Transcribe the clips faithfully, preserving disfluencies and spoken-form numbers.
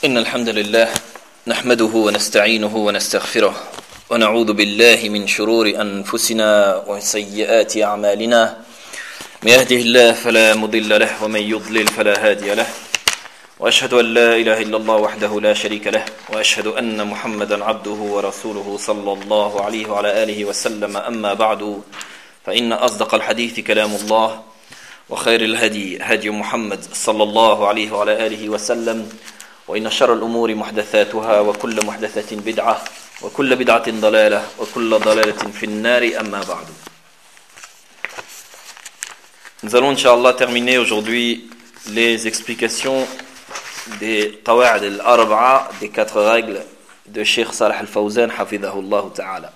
إن الحمد لله نحمده ونستعينه ونستغفره ونعوذ بالله من شرور أنفسنا وسيئات أعمالنا من يهده الله فلا مضل له ومن يضلل فلا هادي له وأشهد أن لا إله إلا الله وحده لا شريك له وأشهد أن محمدا عبده ورسوله صلى الله عليه وعلى آله وسلم أما بعد فإن أصدق الحديث كلام الله وخير الهدي هدي محمد صلى الله عليه وعلى آله وسلم وإن شر الأمور محدثاتها وكل محدثة بدعة وكل بدعة ضلالة وكل ضلالة في النار أما بعد. Nous allons Inch'Allah terminer aujourd'hui les explications des Qawa'id al-Arba'a, des quatre règles de Cheikh Salih al-Fawzan hafidhahullah ta'ala.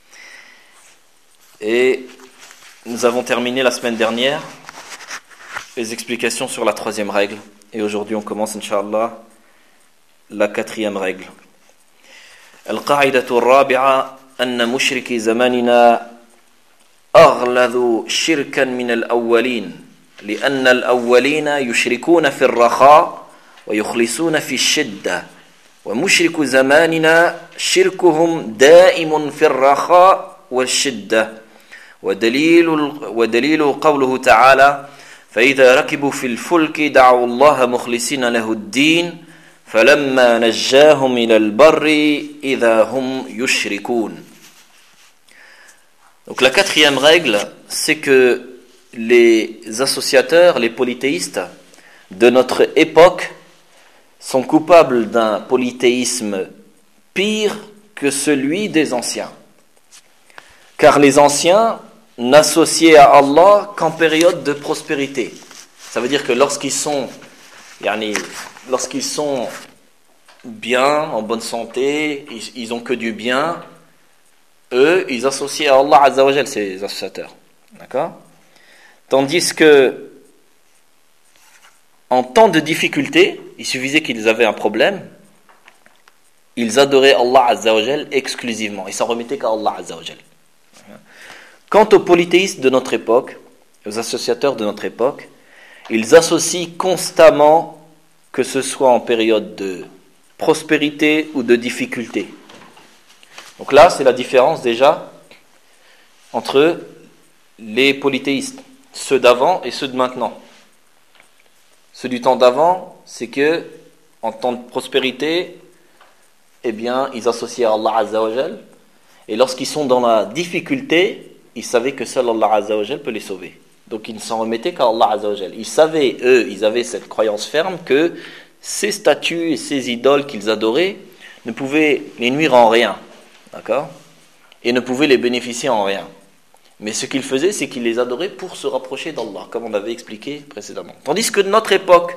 Et nous avons terminé la semaine dernière les explications sur la troisième règle. Et aujourd'hui on commence Inch'Allah la quatrième règle. القاعدة الرابعة أن مشركي زماننا أغلظ شركا من الأولين لأن الأولين يشركون في الرخاء ويخلصون في الشدة ومشرك زماننا شركهم دائم في الرخاء والشدة ودليل ودليل قوله تعالى فإذا ركبوا في الفلك دعوا الله مخلصين له الدين فلما نجاهم إلى البر إذا هم يشركون. Donc la quatrième règle, c'est que les associateurs, les polythéistes de notre époque sont coupables d'un polythéisme pire que celui des anciens. Car les anciens n'associaient à Allah qu'en période de prospérité. Ça veut dire que lorsqu'ils sont, yani, lorsqu'ils sont bien, en bonne santé, ils, ils ont que du bien, eux, ils associent à Allah Azza wa Jal, ces associateurs. D'accord ? Tandis que, en temps de difficulté, il suffisait qu'ils avaient un problème, ils adoraient Allah Azza wa Jal exclusivement. Ils s'en remettaient qu'à Allah Azza wa Jal. Quant aux polythéistes de notre époque, aux associateurs de notre époque, ils associent constamment, que ce soit en période de prospérité ou de difficulté. Donc là, c'est la différence déjà entre les polythéistes, ceux d'avant et ceux de maintenant. Ceux du temps d'avant, c'est que en temps de prospérité, eh bien, ils associaient à Allah Azza wa Jal, et lorsqu'ils sont dans la difficulté, ils savaient que seul Allah Azza wa Jal peut les sauver. Donc ils ne s'en remettaient qu'à Allah Azza wa Jal. Ils savaient, eux, ils avaient cette croyance ferme que ces statues et ces idoles qu'ils adoraient ne pouvaient les nuire en rien. D'accord ? Et ne pouvaient les bénéficier en rien. Mais ce qu'ils faisaient, c'est qu'ils les adoraient pour se rapprocher d'Allah, comme on avait expliqué précédemment. Tandis que de notre époque,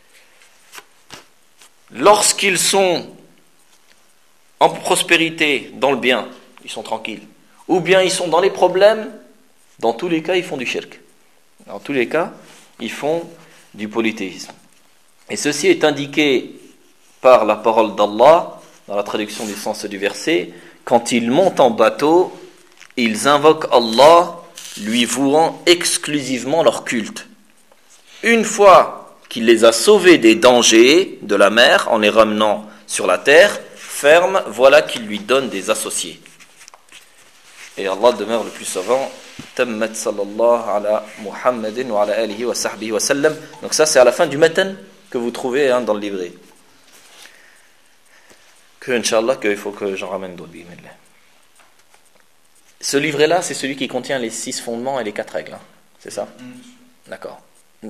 lorsqu'ils sont en prospérité, dans le bien, ils sont tranquilles. Ou bien ils sont dans les problèmes, dans tous les cas, ils font du shirk. Dans tous les cas, ils font du polythéisme. Et ceci est indiqué par la parole d'Allah, dans la traduction du sens du verset, quand ils montent en bateau, ils invoquent Allah, lui vouant exclusivement leur culte. Une fois qu'il les a sauvés des dangers de la mer, en les ramenant sur la terre, ferme, voilà qu'il lui donne des associés. Et Allah demeure le plus savant. Tammat sallallahu ala Muhammadin wa ala alihi wa sahbihi wa sallam. Donc ça c'est à la fin du matan que vous trouvez hein, dans le livret. Que Inch'Allah, qu'il faut que j'en ramène d'autres. Ce livret-là, c'est celui qui contient les six fondements et les quatre règles. Hein. C'est ça ? D'accord. Oui ?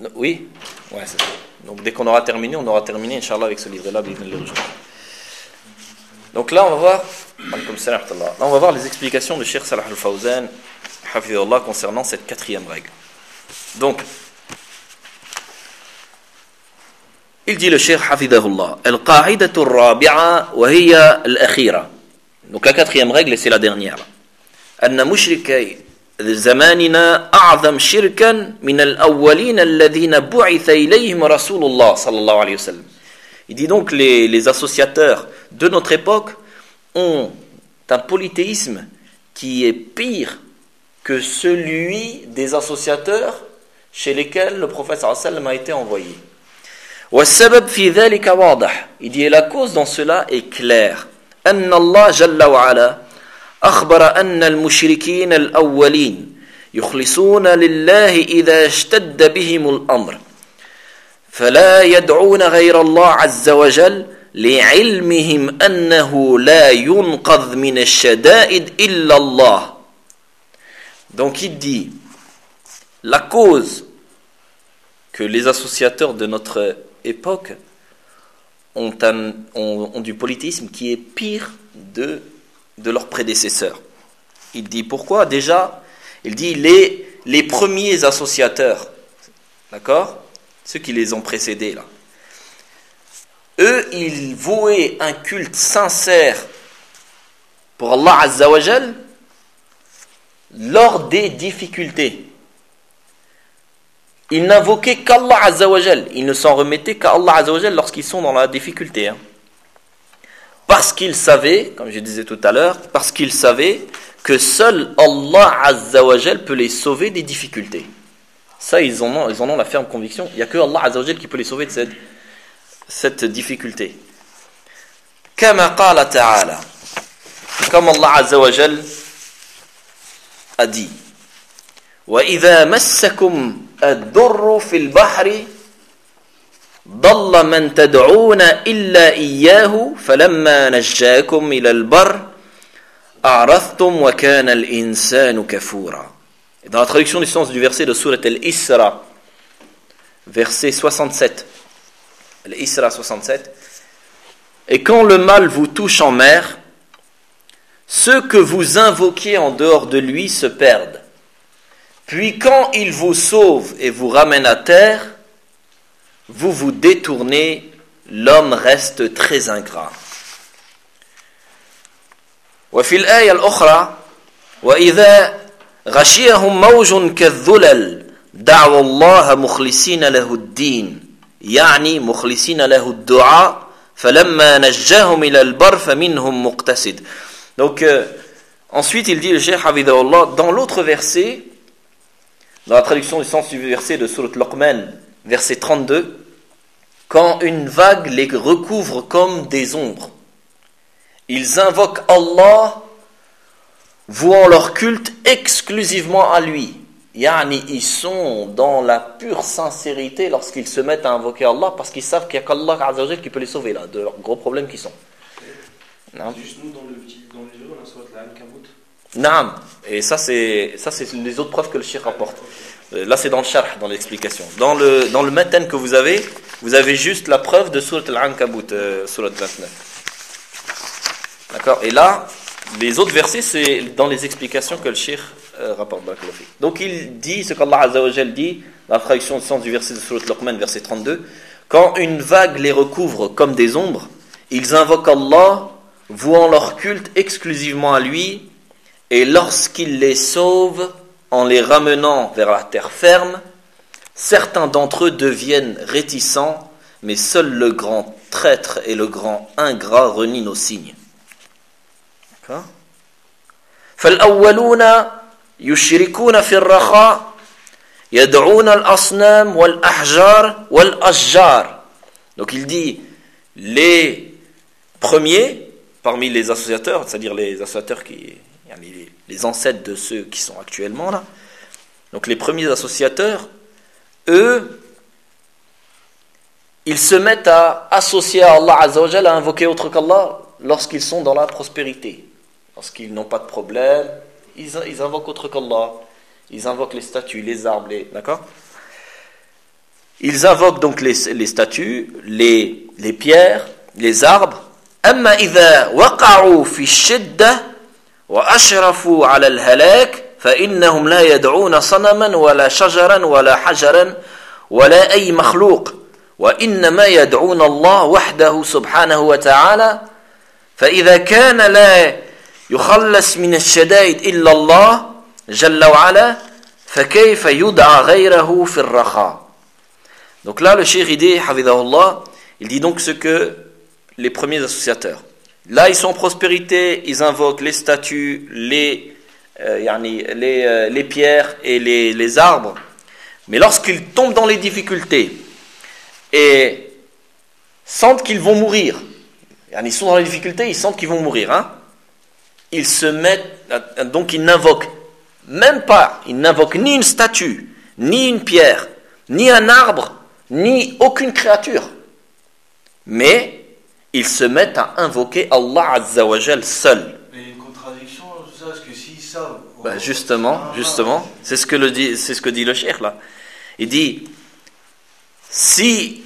Ouais, c'est ça. Donc dès qu'on aura terminé, on aura terminé Inch'Allah avec ce livret-là. Donc là, on va voir, là, on va voir les explications de Cheikh Salih al-Fawzan, hafidhahullah, concernant cette quatrième règle. Donc, il dit le Cheikh hafidhahullah, al-qa'idatu ar-rabi'a wa hiya al-akhira. Donc la quatrième règle, et c'est la dernière. Anna mushrikay zamanina a'zam shirkan min al-awwalin alladhina bu'itha ilayhim rasulullah sallallahu alayhi wa sallam. Il dit donc les, les associateurs de notre époque ont un polythéisme qui est pire que celui des associateurs chez lesquels le prophète sallallahu alayhi wa sallam a été envoyé. والسبب في ذلك واضح. Il dit la cause dans cela est claire. أن الله جل وعلا أخبر أن المشركين الأولين يخلصون لله إذا اشتد بهم الأمر فلا يدعون غير الله عز وجل لعلمهم أنه لا ينقذ من الشدائد إلا الله. Donc il dit la cause que les associateurs de notre époque ont, un, ont, ont du polythéisme qui est pire de, de leurs prédécesseurs. Il dit pourquoi? Déjà, il dit les, les premiers associateurs, d'accord? Ceux qui les ont précédés là. Eux, ils vouaient un culte sincère pour Allah Azza wa Jal lors des difficultés. Ils n'invoquaient qu'Allah Azza wa Jal. Ils ne s'en remettaient qu'à Allah Azza wa Jal lorsqu'ils sont dans la difficulté. Hein. Parce qu'ils savaient, comme je disais tout à l'heure, parce qu'ils savaient que seul Allah Azza wa Jal peut les sauver des difficultés. Ça, ils en ont, ils en ont la ferme conviction. Il n'y a que Allah Azza wa Jal qui peut les sauver de cette, cette difficulté. Kama qala ta'ala. Comme Allah Azza wa Jal a dit. وَإِذَا مَسَّكُمْ الضُّرُّ فِي الْبَحْرِ ضَلَّ مَنْ تَدْعُونَ إِلَّا إِيَّاهُ فَلَمَّا نَجَّاكُمْ إِلَى الْبَرِّ أَعْرَضْتُمْ وَكَانَ الْإِنسَانُ كَفُورًا. Dans la traduction du sens du verset de Surat Al-Isra, verset soixante-sept, Al-Isra soixante-sept, et quand le mal vous touche en mer, ceux que vous invoquiez en dehors de lui se perdent. Puis quand il vous sauve et vous ramène à terre, vous vous détournez, l'homme reste très ingrat. وفي الآية الأخرى وإذا غشيهم موج كالذلل دعوا الله مخلصين له الدين يعني مخلصين له الدعاء فلما نجاهم إلى البر فمنهم مقتصد. Donc euh, ensuite il dit le Cheikh Hafidahullah dans l'autre verset, dans la traduction du sens du verset de Surat Luqman, verset trente-deux, quand une vague les recouvre comme des ombres, ils invoquent Allah, vouant leur culte exclusivement à lui. Yani, ils sont dans la pure sincérité lorsqu'ils se mettent à invoquer Allah, parce qu'ils savent qu'il n'y a qu'Allah Azza wa Jal qui peut les sauver là, de leurs gros problèmes qui sont. Non. Juste nous dans le dans le livre, on a soit la Al-Kabut. Naam. Et ça c'est ça c'est les autres preuves que le Cheikh rapporte. Là c'est dans le sharh, dans l'explication. Dans le dans le matan que vous avez, vous avez juste la preuve de Surat Al-Ankabut, euh, Surat vingt-neuf. D'accord. Et là, les autres versets c'est dans les explications que le Cheikh euh, rapporte. Donc il dit ce qu'Allah Azza wa Jal dit dans la traduction du sens du verset de Surat Luqman, verset trente-deux. Quand une vague les recouvre comme des ombres, ils invoquent Allah, vouant leur culte exclusivement à lui, et lorsqu'il les sauve en les ramenant vers la terre ferme, certains d'entre eux deviennent réticents, mais seul le grand traître et le grand ingrat renient nos signes. D'accord. فالأولون يشركون في الرخاء يدعون الأصنام والأحجار والأشجار. Donc il dit les premiers parmi les associateurs, c'est-à-dire les associateurs qui les, les ancêtres de ceux qui sont actuellement là. Donc les premiers associateurs, eux, ils se mettent à associer à Allah Azza wa Jal, à invoquer autre qu'Allah lorsqu'ils sont dans la prospérité. Lorsqu'ils n'ont pas de problème, ils, ils invoquent autre qu'Allah. Ils invoquent les statues, les arbres, les, d'accord? Ils invoquent donc les, les statues, les, les pierres, les arbres. أما إذا وقعوا في الشدة وأشرفوا على الهلاك فإنهم لا يدعون صنما ولا شجرا ولا حجرا ولا أي مخلوق وإنما يدعون الله وحده سبحانه وتعالى فإذا كان لا يخلص من الشدائد إلا الله جل وعلا فكيف يدعى غيره في الرخاء. Donc là le cheikh il dit Hafidahullah, il dit donc ce que les premiers associateurs. Là, ils sont en prospérité, ils invoquent les statues, les, euh, yani, les, euh, les pierres et les, les arbres. Mais lorsqu'ils tombent dans les difficultés et sentent qu'ils vont mourir, ils sont dans les difficultés, ils sentent qu'ils vont mourir, hein, ils se mettent, donc ils n'invoquent même pas, ils n'invoquent ni une statue, ni une pierre, ni un arbre, ni aucune créature, mais ils se mettent à invoquer Allah Azza wa Jal seul. Mais il y a une contradiction, ça, parce que s'ils savent... Ben justement, justement, c'est ce que le dit, c'est ce que dit le cheikh là. Il dit, si,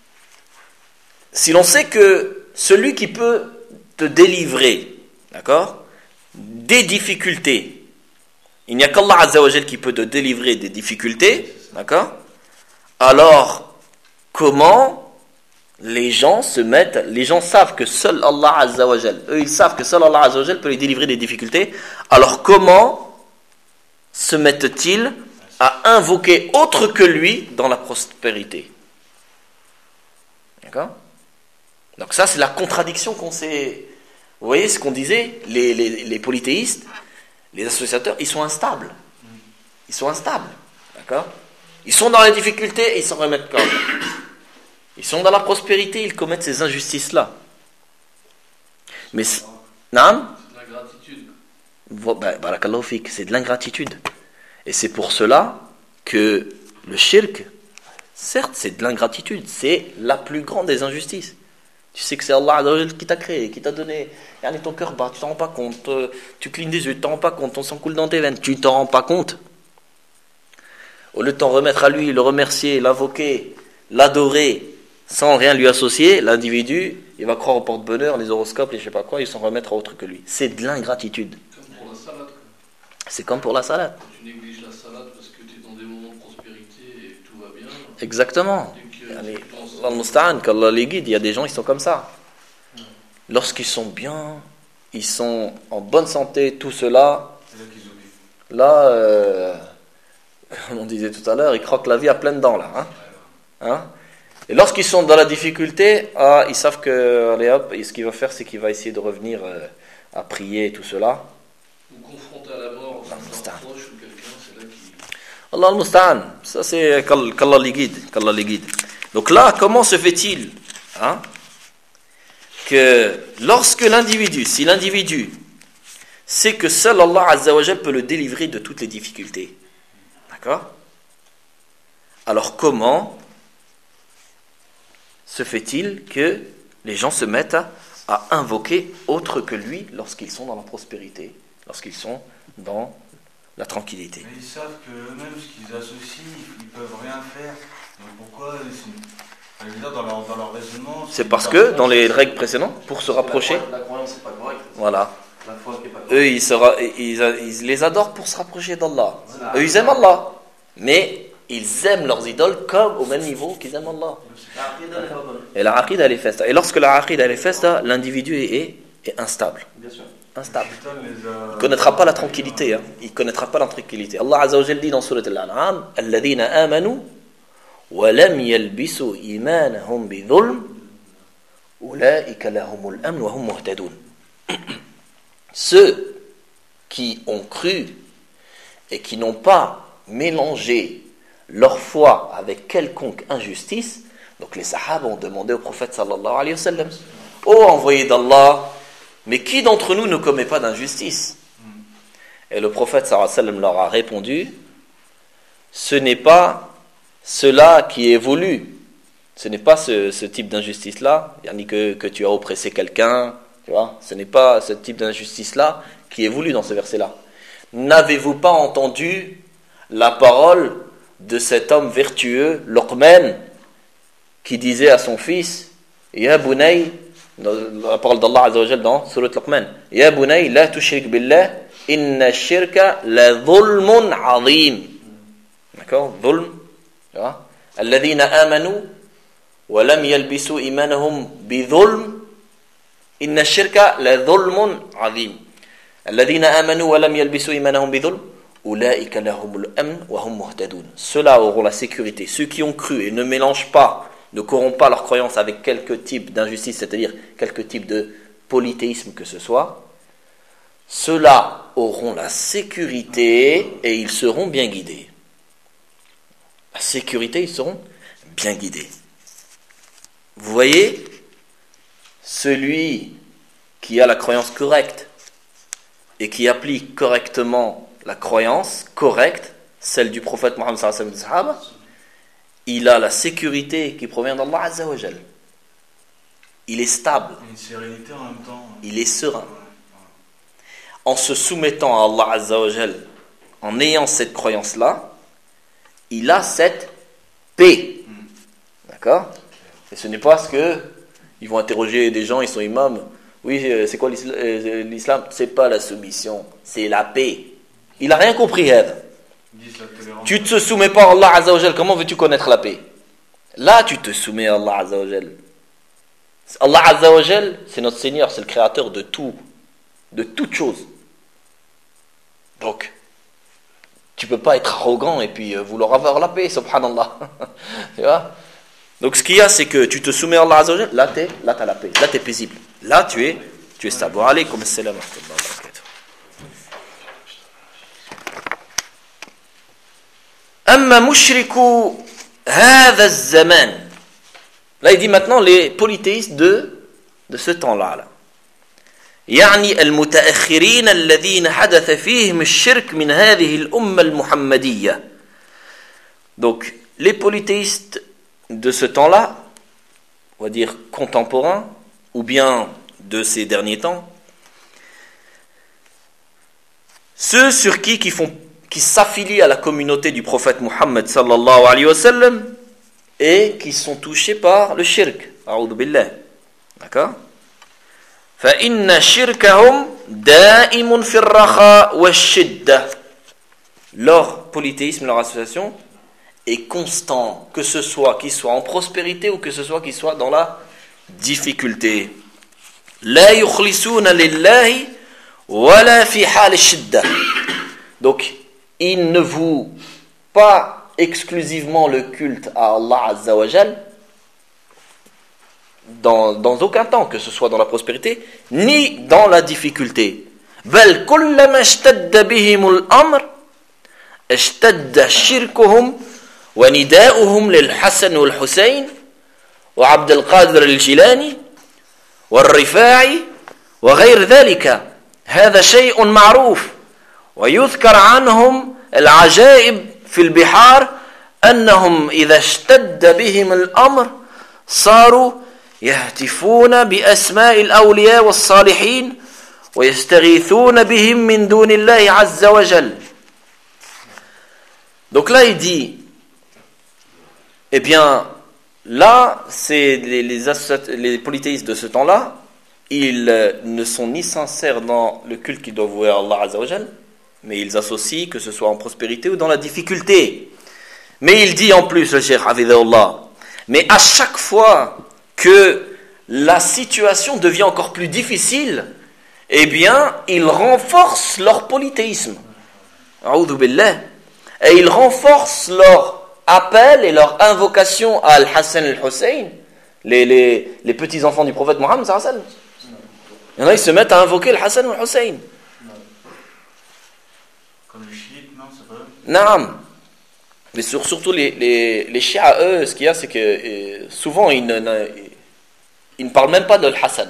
si l'on sait que celui qui peut te délivrer, d'accord, des difficultés, il n'y a qu'Allah Azza wa Jal qui peut te délivrer des difficultés, d'accord, alors comment les gens se mettent, les gens savent que seul Allah Azza wa Jal, eux ils savent que seul Allah Azza wa Jal peut les délivrer des difficultés, alors comment se mettent-ils à invoquer autre que lui dans la prospérité? D'accord? Donc ça c'est la contradiction qu'on sait. Vous voyez ce qu'on disait, les, les, les polythéistes, les associateurs, ils sont instables. Ils sont instables. D'accord? Ils sont dans les difficultés et ils s'en remettent quand même. Ils sont dans la prospérité, ils commettent ces injustices-là. Mais, non? C'est de l'ingratitude. Bah, barakallahu fik, c'est de l'ingratitude. Et c'est pour cela que le shirk, certes, c'est de l'ingratitude, c'est la plus grande des injustices. Tu sais que c'est Allah qui t'a créé, qui t'a donné. Regardez, ton cœur bat, tu t'en rends pas compte. Tu clignes des yeux, tu t'en rends pas compte. Ton sang coule dans tes veines, tu t'en rends pas compte. Au lieu de t'en remettre à lui, le remercier, l'invoquer, l'adorer, sans rien lui associer, l'individu, il va croire au porte-bonheur, les horoscopes, les je sais pas quoi, il s'en remettre à autre que lui. C'est de l'ingratitude. Comme pour la salade. Quoi. C'est comme pour la salade. Quand tu négliges la salade parce que tu es dans des moments de prospérité et tout va bien. Exactement. Allah qu'Allah les guide, il y a des gens, ils sont comme ça. Lorsqu'ils sont bien, ils sont en bonne santé, tout cela, là, euh, comme on disait tout à l'heure, ils croquent la vie à pleines dents, là. Hein, hein. Et lorsqu'ils sont dans la difficulté, ah, ils savent que, allez hop, et ce qu'il va faire, c'est qu'il va essayer de revenir euh, à prier et tout cela. Ou confronté à la mort, d'un proche ou quelqu'un, c'est là qui... Allah al-Musta'an, ça c'est qu'Allah les guide, qu'Allah les guide. Donc là, comment se fait-il, hein, que lorsque l'individu, si l'individu sait que seul Allah Azza wa Jal peut le délivrer de toutes les difficultés, d'accord? Alors comment se fait-il que les gens se mettent à, à invoquer autre que lui lorsqu'ils sont dans la prospérité, lorsqu'ils sont dans la tranquillité? Mais ils savent que eux-mêmes, ce qu'ils associent, ils ne peuvent rien faire. Donc pourquoi ils sont... dans, leur, dans leur raisonnement... C'est parce que, dans les règles précédentes, pour se rapprocher... La croyance n'est pas correcte. Voilà. La foi n'est pas correcte. Eux, ils, sera, ils, ils les adorent pour se rapprocher d'Allah. Voilà. Eux, ils aiment Allah. Mais ils aiment leurs idoles comme au même niveau qu'ils aiment Allah. Et la aqid, elle est faite. Et lorsque la aqid, elle est faite, l'individu est, est, est instable. Bien sûr. Instable. Il ne connaîtra pas la tranquillité. Hein. Il ne connaîtra pas la tranquillité. Allah Azza wa Jalla dit dans Surat Al-An'am, Alladhina amanu wa lam yalbisu imanahum bi dhulm ulaika lahumul amn wa hum muhtadun. Ceux qui ont cru et qui n'ont pas mélangé leur foi avec quelconque injustice, donc les sahaba ont demandé au prophète sallallahu alayhi wa sallam, ô envoyé d'Allah, mais qui d'entre nous ne commet pas d'injustice? Et le prophète sallallahu alayhi wa sallam leur a répondu, ce n'est pas cela qui est voulu, ce n'est pas ce, ce type d'injustice-là, yani que, que tu as oppressé quelqu'un, tu vois, ce n'est pas ce type d'injustice-là qui est voulu dans ce verset-là. N'avez-vous pas entendu la parole de cet homme vertueux, Luqman, qui disait à son fils, Ya Bunay, la parole d'Allah Azza wa Jal dans Surat Luqman, Ya Bunay, la tushrik billah, inna shirka la dhulmun azim. D'accord? Dhulm. Alladhina amanu wa lam yalbisu imanahum bi dhulm, inna shirka la dhulmun azim. Alladhina amanu wa lam yalbisu imanahum bi dhulm, ulaika lahumul amn wa hum muhtadun. Ceux-là auront la sécurité. Ceux qui ont cru et ne mélangent pas, ne corrompent pas leur croyance avec quelque type d'injustice, c'est-à-dire quelque type de polythéisme que ce soit, ceux-là auront la sécurité et ils seront bien guidés. La sécurité, ils seront bien guidés. Vous voyez celui qui a la croyance correcte et qui applique correctement la croyance correcte, celle du prophète Mohammed sallallahu alayhi wa sallam et des sahaba, il a la sécurité qui provient d'Allah Azza wa Jal. Il est stable. Une sérénité en même temps. Il est serein. En se soumettant à Allah Azza wa Jal, en ayant cette croyance-là, il a cette paix. D'accord ? Et ce n'est pas ce que ils vont interroger des gens, ils sont imams. Oui, c'est quoi l'islam ? C'est pas la soumission, c'est la paix. Il n'a rien compris, Head. Tu ne te soumets pas à Allah Azza wa Jal, comment veux-tu connaître la paix ? Là, tu te soumets à Allah Azza wa Jal. Allah Azza wa Jal, c'est notre Seigneur, c'est le créateur de tout, de toute chose. Donc, tu ne peux pas être arrogant et puis vouloir avoir la paix, subhanallah. Tu vois ? Donc, ce qu'il y a, c'est que tu te soumets à Allah Azza wa Jal, là, tu as la paix, là, tu es paisible. Là, tu es, tu es stable. Wa alaykum assalam wa rahmatullahi wa barakatuh. Amma mushriku hadha az-zaman. Là, il dit maintenant les polythéistes de, de ce temps-là. Là. يعني المتأخرين الذين حدث فيهم الشرك من هذه الأمة المحمدية. Donc, les polythéistes de ce temps-là, on va dire contemporains, ou bien de ces derniers temps, ceux sur qui qui font qui s'affilient à la communauté du prophète Muhammad sallallahu alayhi wa sallam et qui sont touchés par le shirk. A'udhu billah. D'accord ? فَإِنَّ شِرْكَهُمْ دَائِمٌ فِي الرَّخَاءِ وَالشِّدَّةِ. Leur polythéisme, leur association est constant, que ce soit qu'ils soient en prospérité ou que ce soit qu'ils soient dans la difficulté. لَا يُخْلِصُونَ لِلَّهِ وَلَا فِي حَالِ الشِّدَّةِ. Donc, ils ne vouent pas exclusivement le culte à Allah Azza wa Jal dans, dans aucun temps, que ce soit dans la prospérité ni dans la difficulté. بل كلما اشتد بهم الأمر اشتد شركهم ونداؤهم للحسن والحسين وعبد القادر الجيلاني والرفاعي وغير ذلك. هذا شيء معروف ويذكر عنهم العجائب في البحار أنهم إذا اشتد بهم الأمر صاروا يهتفون بأسماء الأولياء والصالحين ويستغيثون بهم من دون الله عز وجل. Donc là il dit, eh bien là c'est les, les, les polythéistes de ce temps-là, ils ne sont ni sincères dans le culte qu'ils doivent vouer à Allah Azza wa Jal, mais ils associent, que ce soit en prospérité ou dans la difficulté. Mais il dit en plus, le Cheikh Hafidhahullah, mais à chaque fois que la situation devient encore plus difficile, eh bien, ils renforcent leur polythéisme. A'udhu billah. Et ils renforcent leur appel et leur invocation à Al-Hassan et Al-Hussein, les, les, les petits-enfants du prophète Mohammed sallallahu alayhi wa sallam. Il y en a, ils se mettent à invoquer Al-Hassan et Al-Hussein. Comme les chiites, non, c'est vrai. Naam. Mais sur, surtout les, les, les chiites, eux, ce qu'il y a, c'est que euh, souvent, ils ne, ne, ils ne parlent même pas de Al-Hassan.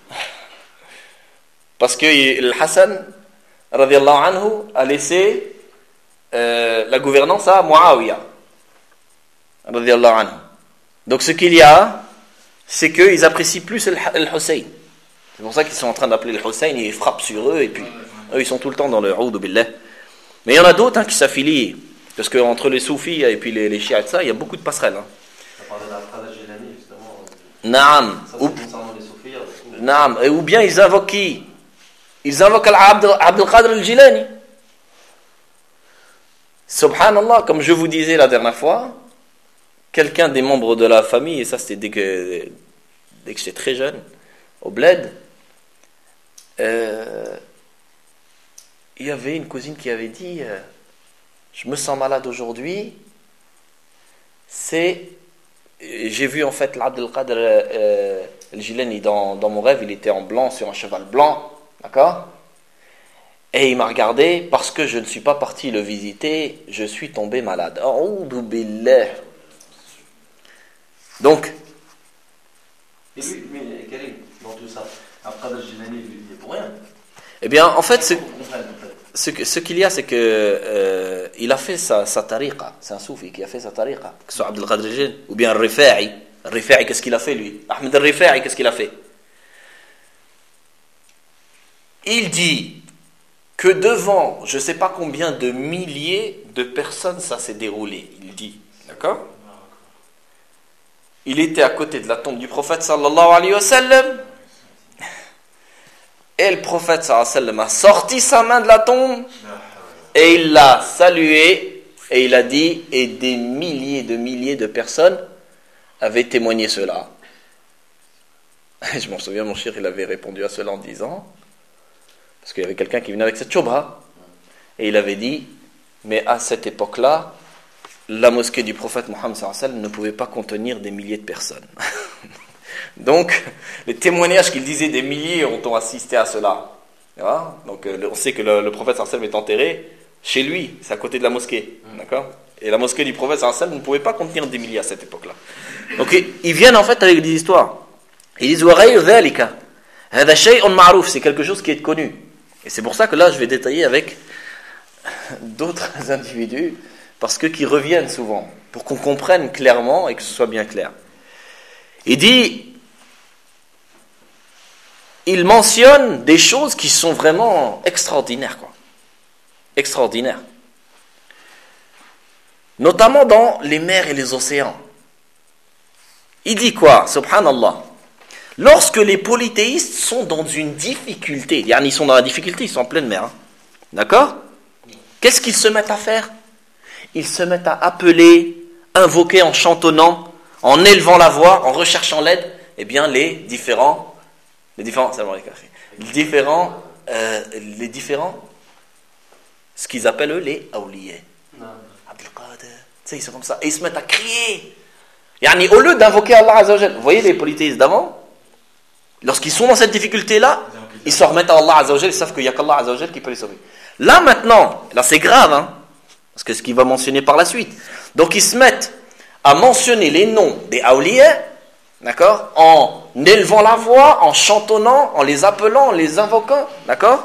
Parce que Al-Hassan, radiallahu anhu, a laissé euh, la gouvernance à Muawiyah, radiallahu anhu. Donc ce qu'il y a, c'est qu'ils apprécient plus Al-Hussein. C'est pour ça qu'ils sont en train d'appeler Al-Hussein, et ils frappent sur eux, et puis eux, ils sont tout le temps dans le A'udhu billah. Mais il y en a d'autres hein, qui s'affilient, parce qu'entre les soufis et puis les, les chiites, ça, il y a beaucoup de passerelles. Hein. Ça parlait d'Al-Qadr al-Jilani, justement. Naam. Ça, c'est concernant les soufis. Naam. Ou bien ils invoquent qui ? Ils invoquent Abdul Qadr al-Jilani. Subhanallah, comme je vous disais la dernière fois, quelqu'un des membres de la famille, et ça c'était dès que, dès que j'étais très jeune, au bled, euh, il y avait une cousine qui avait dit euh, je me sens malade aujourd'hui, c'est j'ai vu en fait l'Abdul Qadr euh, al-Jilani dans, dans mon rêve, il était en blanc sur un cheval blanc, d'accord, et il m'a regardé, parce que je ne suis pas parti le visiter, je suis tombé malade. A'udhu billah. Donc et lui, mais Karim, dans tout ça. Après, le Jilani, il est pour rien. Eh bien, en fait, ce, Faut qu'on comprenne, en fait. ce, que- ce qu'il y a, c'est que euh, il a fait sa, sa tariqa. C'est un soufi qui a fait sa tariqa. Que ce soit Abdel Qadir Jilani ou bien Rifa'i. Rifa'i, qu'est-ce qu'il a fait, lui? Ahmed al-Rifa'i, qu'est-ce qu'il a fait? Il dit que devant, je ne sais pas combien de milliers de personnes ça s'est déroulé. Il dit, d'accord? Il était à côté de la tombe du prophète sallallahu alayhi wa sallam. Et le prophète sallallahu alayhi wa sallam a sorti sa main de la tombe et il l'a salué et il a dit, et des milliers de milliers de personnes avaient témoigné cela. Je m'en souviens, mon cher, il avait répondu à cela en disant, parce qu'il y avait quelqu'un qui venait avec cette chobra, et il avait dit, mais à cette époque-là, la mosquée du prophète Mohammed sallallahu alayhi wa sallam ne pouvait pas contenir des milliers de personnes. Donc, les témoignages qu'il disait des milliers ont assisté à cela. Voilà. Donc, euh, on sait que le, le prophète sallallahu alayhi wa sallam est enterré chez lui, c'est à côté de la mosquée. D'accord? Et la mosquée du prophète sallallahu alayhi wa sallam ne pouvait pas contenir des milliers à cette époque-là. Donc, ils viennent en fait avec des histoires. Ils disent وَغَيْرُ ذَلِكَ هَذَا شَيْءٌ مَعْرُوف, c'est quelque chose qui est connu. Et c'est pour ça que là, je vais détailler avec d'autres individus, parce que qui reviennent souvent, pour qu'on comprenne clairement et que ce soit bien clair. Il dit, il mentionne des choses qui sont vraiment extraordinaires, quoi. Extraordinaires. Notamment dans les mers et les océans. Il dit quoi? Subhanallah. Lorsque les polythéistes sont dans une difficulté, ils sont dans la difficulté, ils sont en pleine mer, hein. D'accord? Qu'est-ce qu'ils se mettent à faire? Ils se mettent à appeler, invoquer en chantonnant, en élevant la voix, en recherchant l'aide, eh bien les différents, les différents, les différents, euh, les différents, ce qu'ils appellent eux les awliya. Abdel Qadir, tu sais, ils sont comme ça, et ils se mettent à crier. Yani, au lieu d'invoquer Allah Azza wa Jal, vous voyez les polythéistes d'avant? Lorsqu'ils sont dans cette difficulté-là, ils se remettent à Allah Azza wa Jal, ils savent qu'il n'y a qu'Allah Azza wa Jal qui peut les sauver. Là maintenant, là c'est grave, hein, parce que ce qu'il va mentionner par la suite. Donc ils se mettent à mentionner les noms des awliya, d'accord, en élevant la voix, en chantonnant, en les appelant, en les invoquant, d'accord.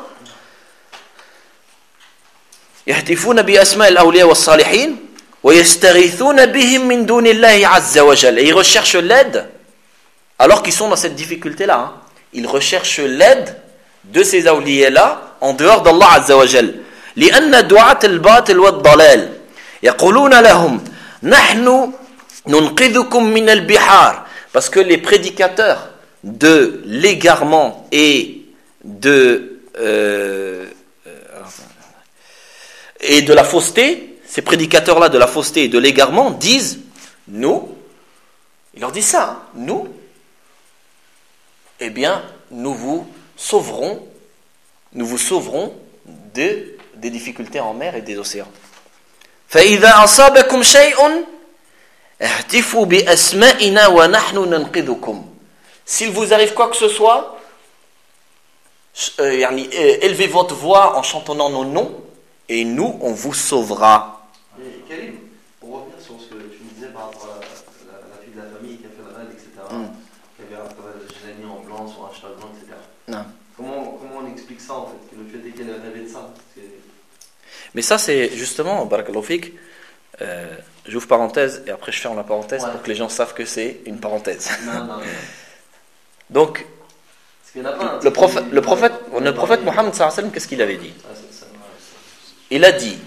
يهتفون بأسماء الأولياء والصالحين ويستغيثون بهم من دون الله عز وجل. Et ils recherchent l'aide. Alors qu'ils sont dans cette difficulté-là, hein, ils recherchent l'aide de ces awliya-là en dehors d'Allah Azza wa Jal. لأن دعاة الباطل والضلال يقولون لهم نحن ننقذكم من البحار. Parce que les prédicateurs de l'égarement et de euh, et de la fausseté, ces prédicateurs-là de la fausseté et de l'égarement disent, nous, ils leur disent ça, hein, nous, eh bien, nous vous sauverons, nous vous sauverons de, des difficultés en mer et des océans. فَإِذَا أَصَابَكُمْ شَيْءٌ اهْتِفُوا بِأَسْمَائِنَا وَنَحْنُ نَنْقِذُكُمْ. S'il vous arrive quoi que ce soit, euh, yani, euh, élevez votre voix en chantonnant nos noms, et nous, on vous sauvera. Et Karim, pour revenir sur ce que tu me disais par rapport à la, la, la fille de la famille qui a fait la règle, et cetera, mm. qui avait un travail de Jilani en blanc, sur un cheval blanc, et cetera. Non. Comment, comment on explique ça en fait, que le fait est qu'elle ait rêvé de ça? C'est... Mais ça, c'est justement, barakallahu fik, euh, j'ouvre parenthèse et après je ferme la parenthèse ouais. pour que les gens savent que c'est une parenthèse. Non, non, non. Donc, un, le prophète, le prophète, le prophète Mohammed sallallahu alayhi wa sallam, qu'est-ce qu'il avait dit? Il a dit,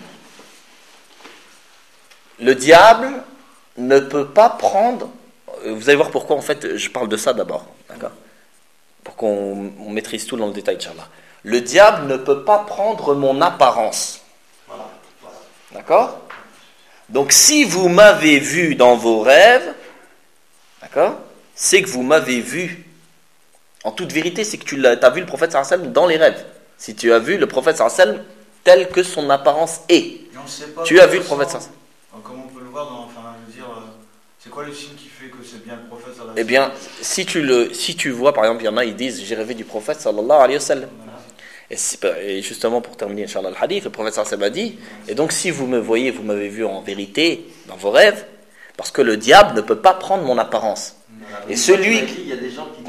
le diable ne peut pas prendre, vous allez voir pourquoi en fait je parle de ça d'abord, d'accord, pour qu'on on maîtrise tout dans le détail, Inch'Allah. Le diable ne peut pas prendre mon apparence, d'accord. Donc si vous m'avez vu dans vos rêves, d'accord, c'est que vous m'avez vu. En toute vérité, c'est que tu as vu le prophète sallallahu alayhi wa sallam dans les rêves. Si tu as vu le prophète sallallahu alayhi wa sallam tel que son apparence est. Tu as vu le prophète sallallahu alayhi wa sallam. Comment on peut le voir dans, enfin, je veux dire, c'est quoi le signe qui fait que c'est bien le prophète sallallahu alayhi wa sallam? Eh bien, si tu, le, si tu vois, par exemple, il y en a, ils disent, j'ai rêvé du prophète sallallahu alayhi wa sallam. Et, et justement, pour terminer, Inch'Allah, le hadith, le prophète sallallahu alayhi wa sallam a dit, et donc si vous me voyez, vous m'avez vu en vérité, dans vos rêves, parce que le diable ne peut pas prendre mon apparence. Voilà, et celui... Il y a des gens qui disent...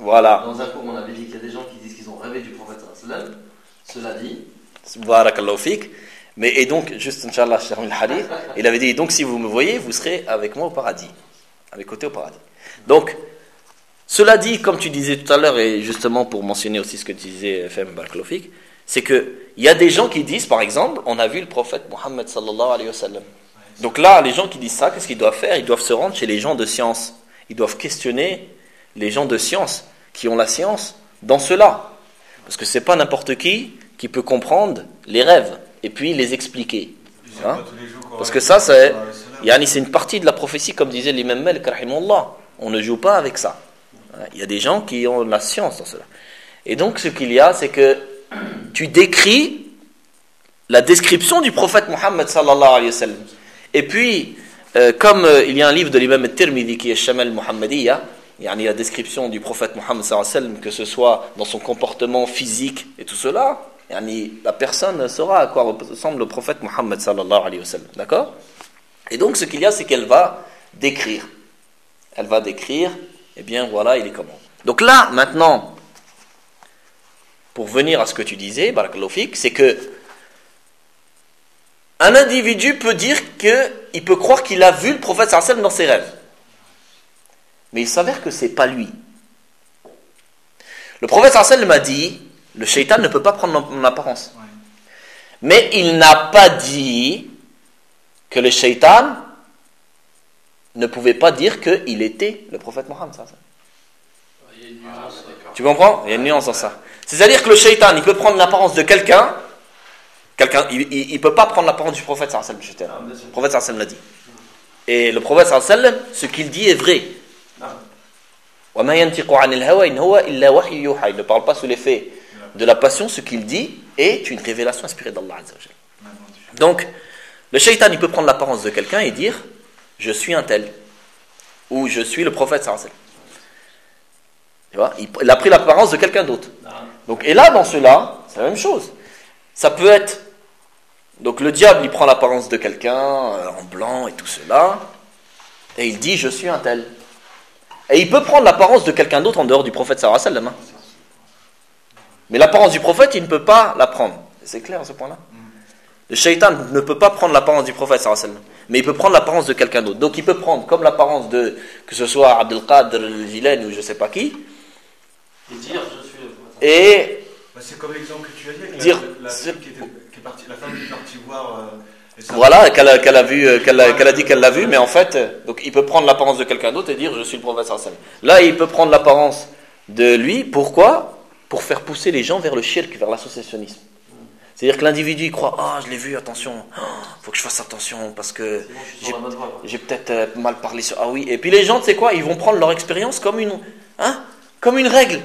Voilà. Dans un cours, on avait dit qu'il y a des gens qui disent qu'ils ont rêvé du prophète sallallahu alayhi wa sallam. Cela dit, Barakallahu fik. Mais et donc, juste, Inch'Allah, je termine le hadith. Il avait dit, donc si vous me voyez, vous serez avec moi au paradis. À mes côtés au paradis. Donc, cela dit, comme tu disais tout à l'heure, et justement pour mentionner aussi ce que tu disais, F M Barakallahu fik, c'est qu'il y a des gens qui disent, par exemple, on a vu le prophète Mohammed sallallahu alayhi wa sallam. Donc là, les gens qui disent ça, qu'est-ce qu'ils doivent faire? Ils doivent se rendre chez les gens de science. Ils doivent questionner les gens de science, qui ont la science, dans cela. Parce que c'est pas n'importe qui qui peut comprendre les rêves et puis les expliquer. Hein? Parce que ça, c'est, yani, c'est une partie de la prophétie, comme disait l'imam Malik, rahimahullah. On ne joue pas avec ça. Il y a des gens qui ont la science dans cela. Et donc, ce qu'il y a, c'est que tu décris la description du prophète Mohammed sallallahu alayhi wa sallam. Et puis, euh, comme euh, il y a un livre de l'imam al-Tirmidhi qui est Shamal Muhammadiyya, il y a la description du prophète Mohammed sallallahu alayhi wa sallam, que ce soit dans son comportement physique et tout cela, yani, la personne saura à quoi ressemble le prophète Mohammed sallallahu alayhi wa sallam. D'accord? Et donc, ce qu'il y a, c'est qu'elle va décrire. Elle va décrire, eh bien, voilà, il est comment. Donc là, maintenant, pour venir à ce que tu disais, barakallahu fik, c'est que un individu peut dire qu'il peut croire qu'il a vu le prophète sallallahu alayhi wa sallam dans ses rêves. Mais il s'avère que c'est pas lui. Le prophète sallallahu alayhi wa sallam a dit, le shaitan ne peut pas prendre mon apparence. Mais il n'a pas dit que le shaitan ne pouvait pas dire qu'il était le prophète Mohammed sallallahu alayhi wa sallam. Il y a une nuance, d'accord. Tu comprends? Il y a une nuance dans ça. C'est-à-dire que le shaitan, il peut prendre l'apparence de quelqu'un. Quelqu'un, il ne peut pas prendre l'apparence du prophète sallallahu alayhi wa sallam. Le prophète sallallahu alayhi wa sallam l'a dit. Et le prophète sallallahu alayhi wa sallam, ce qu'il dit est vrai. Il ne parle pas sous l'effet de la passion. Ce qu'il dit est une révélation inspirée d'Allah Azza wa Jalla. Donc, le shaitan, il peut prendre l'apparence de quelqu'un et dire je suis un tel, ou je suis le prophète sallallahu alayhi wa sallam. Tu vois, il a pris l'apparence de quelqu'un d'autre. Donc, et là, dans cela, c'est la même chose. Ça peut être, donc le diable, il prend l'apparence de quelqu'un euh, en blanc et tout cela, et il dit je suis un tel. Et il peut prendre l'apparence de quelqu'un d'autre en dehors du prophète sallallahu alayhi wa sallam. Mais l'apparence du prophète, il ne peut pas la prendre. C'est clair à ce point-là? Le shaitan ne peut pas prendre l'apparence du prophète sallallahu alayhi wa sallam, mais il peut prendre l'apparence de quelqu'un d'autre. Donc il peut prendre comme l'apparence de, que ce soit Abdel Qadir al-Jilani ou je ne sais pas qui, et dire je suis le prophète. Et bah, c'est comme l'exemple que tu as dit avec dire, la, la, fille qui était, qui est partie, la femme qui est partie voir. Euh, voilà, qu'elle a, qu'elle a vu, qu'elle a, qu'elle a dit qu'elle l'a vu, mais en fait, donc il peut prendre l'apparence de quelqu'un d'autre et dire je suis le prophète sallallahu alayhi wa sallam. Là, il peut prendre l'apparence de lui. Pourquoi? Pour faire pousser les gens vers le shirk, vers l'associationnisme. C'est-à-dire que l'individu il croit ah oh, je l'ai vu, attention, il oh, faut que je fasse attention parce que bon, j'ai, voie, j'ai peut-être euh, mal parlé sur ah oui. Et puis les gens, tu sais quoi, ils vont prendre leur expérience comme une, hein, comme une règle.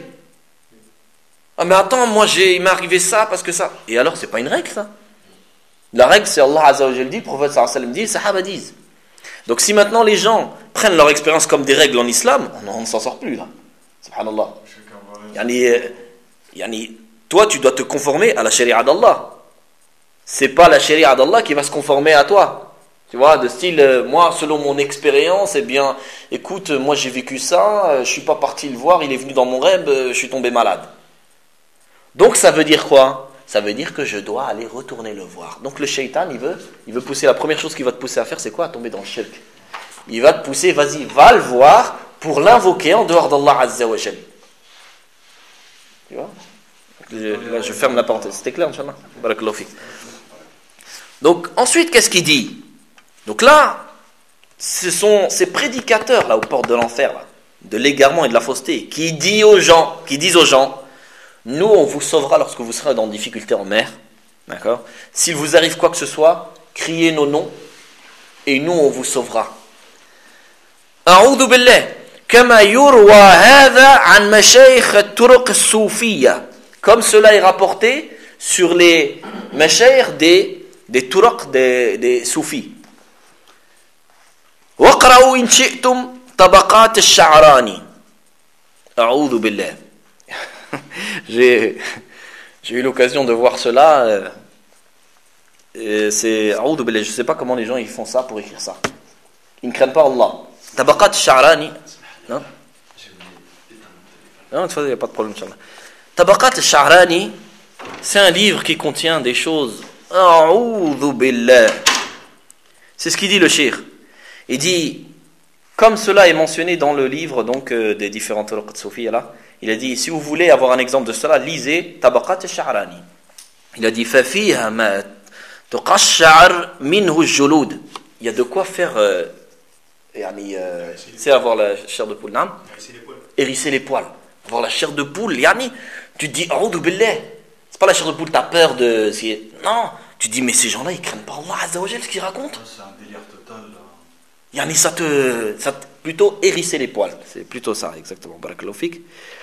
Ah mais attends, moi j'ai, il m'est arrivé ça parce que ça. Et alors c'est pas une règle ça. La règle c'est Allah Azza wa Jalla dit, le prophète sallallahu alayhi wa sallam dit, les sahaba disent. Donc si maintenant les gens prennent leur expérience comme des règles en islam, on ne s'en sort plus là. Subhanallah. Yani, euh, yani, toi tu dois te conformer à la sharia d'Allah. C'est pas la sharia d'Allah qui va se conformer à toi. Tu vois, de style, euh, moi selon mon expérience, eh bien, écoute, moi j'ai vécu ça, euh, je suis pas parti le voir, il est venu dans mon rêve, euh, je suis tombé malade. Donc ça veut dire quoi? Ça veut dire que je dois aller retourner le voir. Donc le shaitan, il veut, il veut pousser, la première chose qu'il va te pousser à faire, c'est quoi? À tomber dans le shirk. Il va te pousser, vas-y, va le voir pour l'invoquer en dehors d'Allah Azza wa Jalla. Tu vois? Là, je ferme la parenthèse. C'était clair, Inch'Allah? Barakallahu fik. Donc ensuite, qu'est-ce qu'il dit? Donc là, ce sont ces prédicateurs là aux portes de l'enfer, là, de l'égarement et de la fausseté, qui dit aux gens, qui disent aux gens, nous on vous sauvera lorsque vous serez dans difficulté en mer, d'accord? S'il vous arrive quoi que ce soit, criez nos noms et nous on vous sauvera. A'udhu billah, kama yurwa hadha an mashayikh at-turuq as-soufiyya, comme cela est rapporté sur les mashayikh des des turuq des des soufis. Waqra'u in shi'tum tabaqat ash-sha'rani. A'udhu billah. J'ai, j'ai eu l'occasion de voir cela. Euh, et c'est, je ne sais pas comment les gens ils font ça pour écrire ça. Ils ne craignent pas Allah. Tabaqat Sha'rani. Non? Non, il n'y a pas de problème, Inch'Allah. Tabaqat al-Sha'rani, c'est un livre qui contient des choses. A'oudhu billah. C'est ce qu'il dit le cheikh. Il dit, comme cela est mentionné dans le livre donc euh, des différentes turuq soufiyya là, il a dit, si vous voulez avoir un exemple de cela, lisez Tabaqat al-Sha'rani. Il a dit, فَفِيهَا مَا تُقَشَّعَرْ مِنْهُ الجُّلُودِ. Il y a de quoi faire, euh, yani, euh, c'est avoir la chair de poule, non? Hérisser les poils. Hérisser les poils. Avoir la chair de poule, yani, tu te dis, a'oudhu billah. C'est pas la chair de poule, t'as peur de... Non, tu te dis, mais ces gens-là, ils craignent pas Allah Azza wa Jal, ce qu'ils racontent. C'est un délire total. Là. Yani, ça te... Ça te plutôt hérisser les poils. C'est plutôt ça, exactement. Barakallahu fik.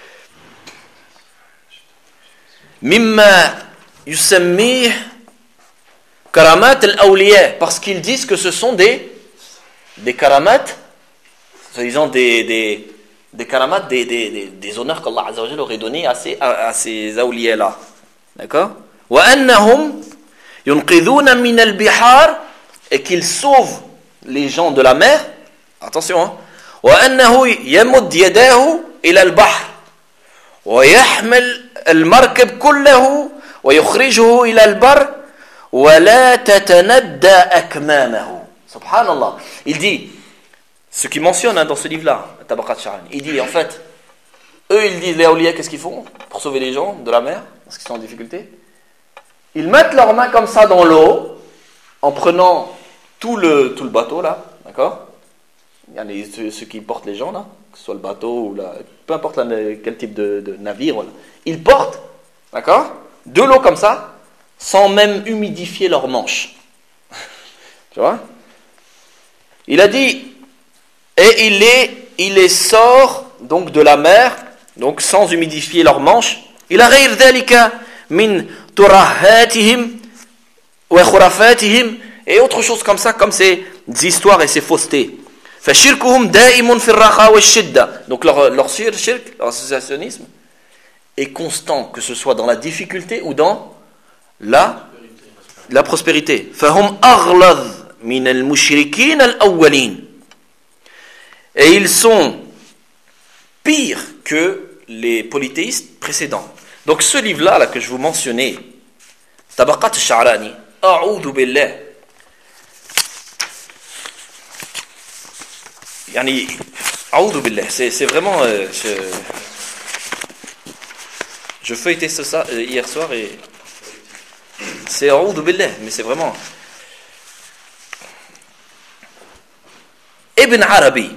Mimma yusammih karamat al-awliya. Parce qu'ils disent que ce sont des... Des karamat, soi-disant des... des des karamat, des, des, des, des honneurs qu'Allah Azza wa Jal aurait donné à ces, à, à ces awliya-là. D'accord? Wa annahum yunqidhuna min al-bihar, et qu'ils sauvent les gens de la mer. Attention, hein. Wa annahu yamud yadahu ila al-bahr wa yahmil al-markab kullahu wa yukhrijuhu ila al-bar wa la tatanadda akmamahu. Subhanallah. Il dit, ce qu'il mentionne hein, dans ce livre-là, Tabaqat al-Sha'rani, il dit en fait, eux ils disent les awliya, qu'est-ce qu'ils font pour sauver les gens de la mer, parce qu'ils sont en difficulté? Ils mettent leurs mains comme ça dans l'eau, en prenant tout le, tout le bateau là, d'accord? Il y a les, ceux, ceux qui portent les gens là, que ce soit le bateau ou la, peu importe la, quel type de, de navire, voilà. Ils portent, d'accord? De l'eau comme ça, sans même humidifier leurs manches. Tu vois? Il a dit, et il les, il les sort donc de la mer, donc sans humidifier leurs manches. Il a غير ذلك من ترهاتهم وخرافاتهم, et autre chose comme ça, comme ces histoires et ces faussetés. فشركهم دائم في الرخاء والشدة. Donc leur, leur shirk, leur associationnisme est constant, que ce soit dans la difficulté ou dans la, la prospérité. فهم أغلظ من المشركين الأولين. Et ils sont pires que les polythéistes précédents. Donc ce livre-là là, que je vous mentionnais, Tabaqat al-Sha'rani, a'oudhu billah. Yani, a'oudhu billah, c'est, c'est vraiment... Euh, je, je feuilletais ça, ça euh, hier soir et... C'est a'oudhu billah, mais c'est vraiment... Ibn Arabi.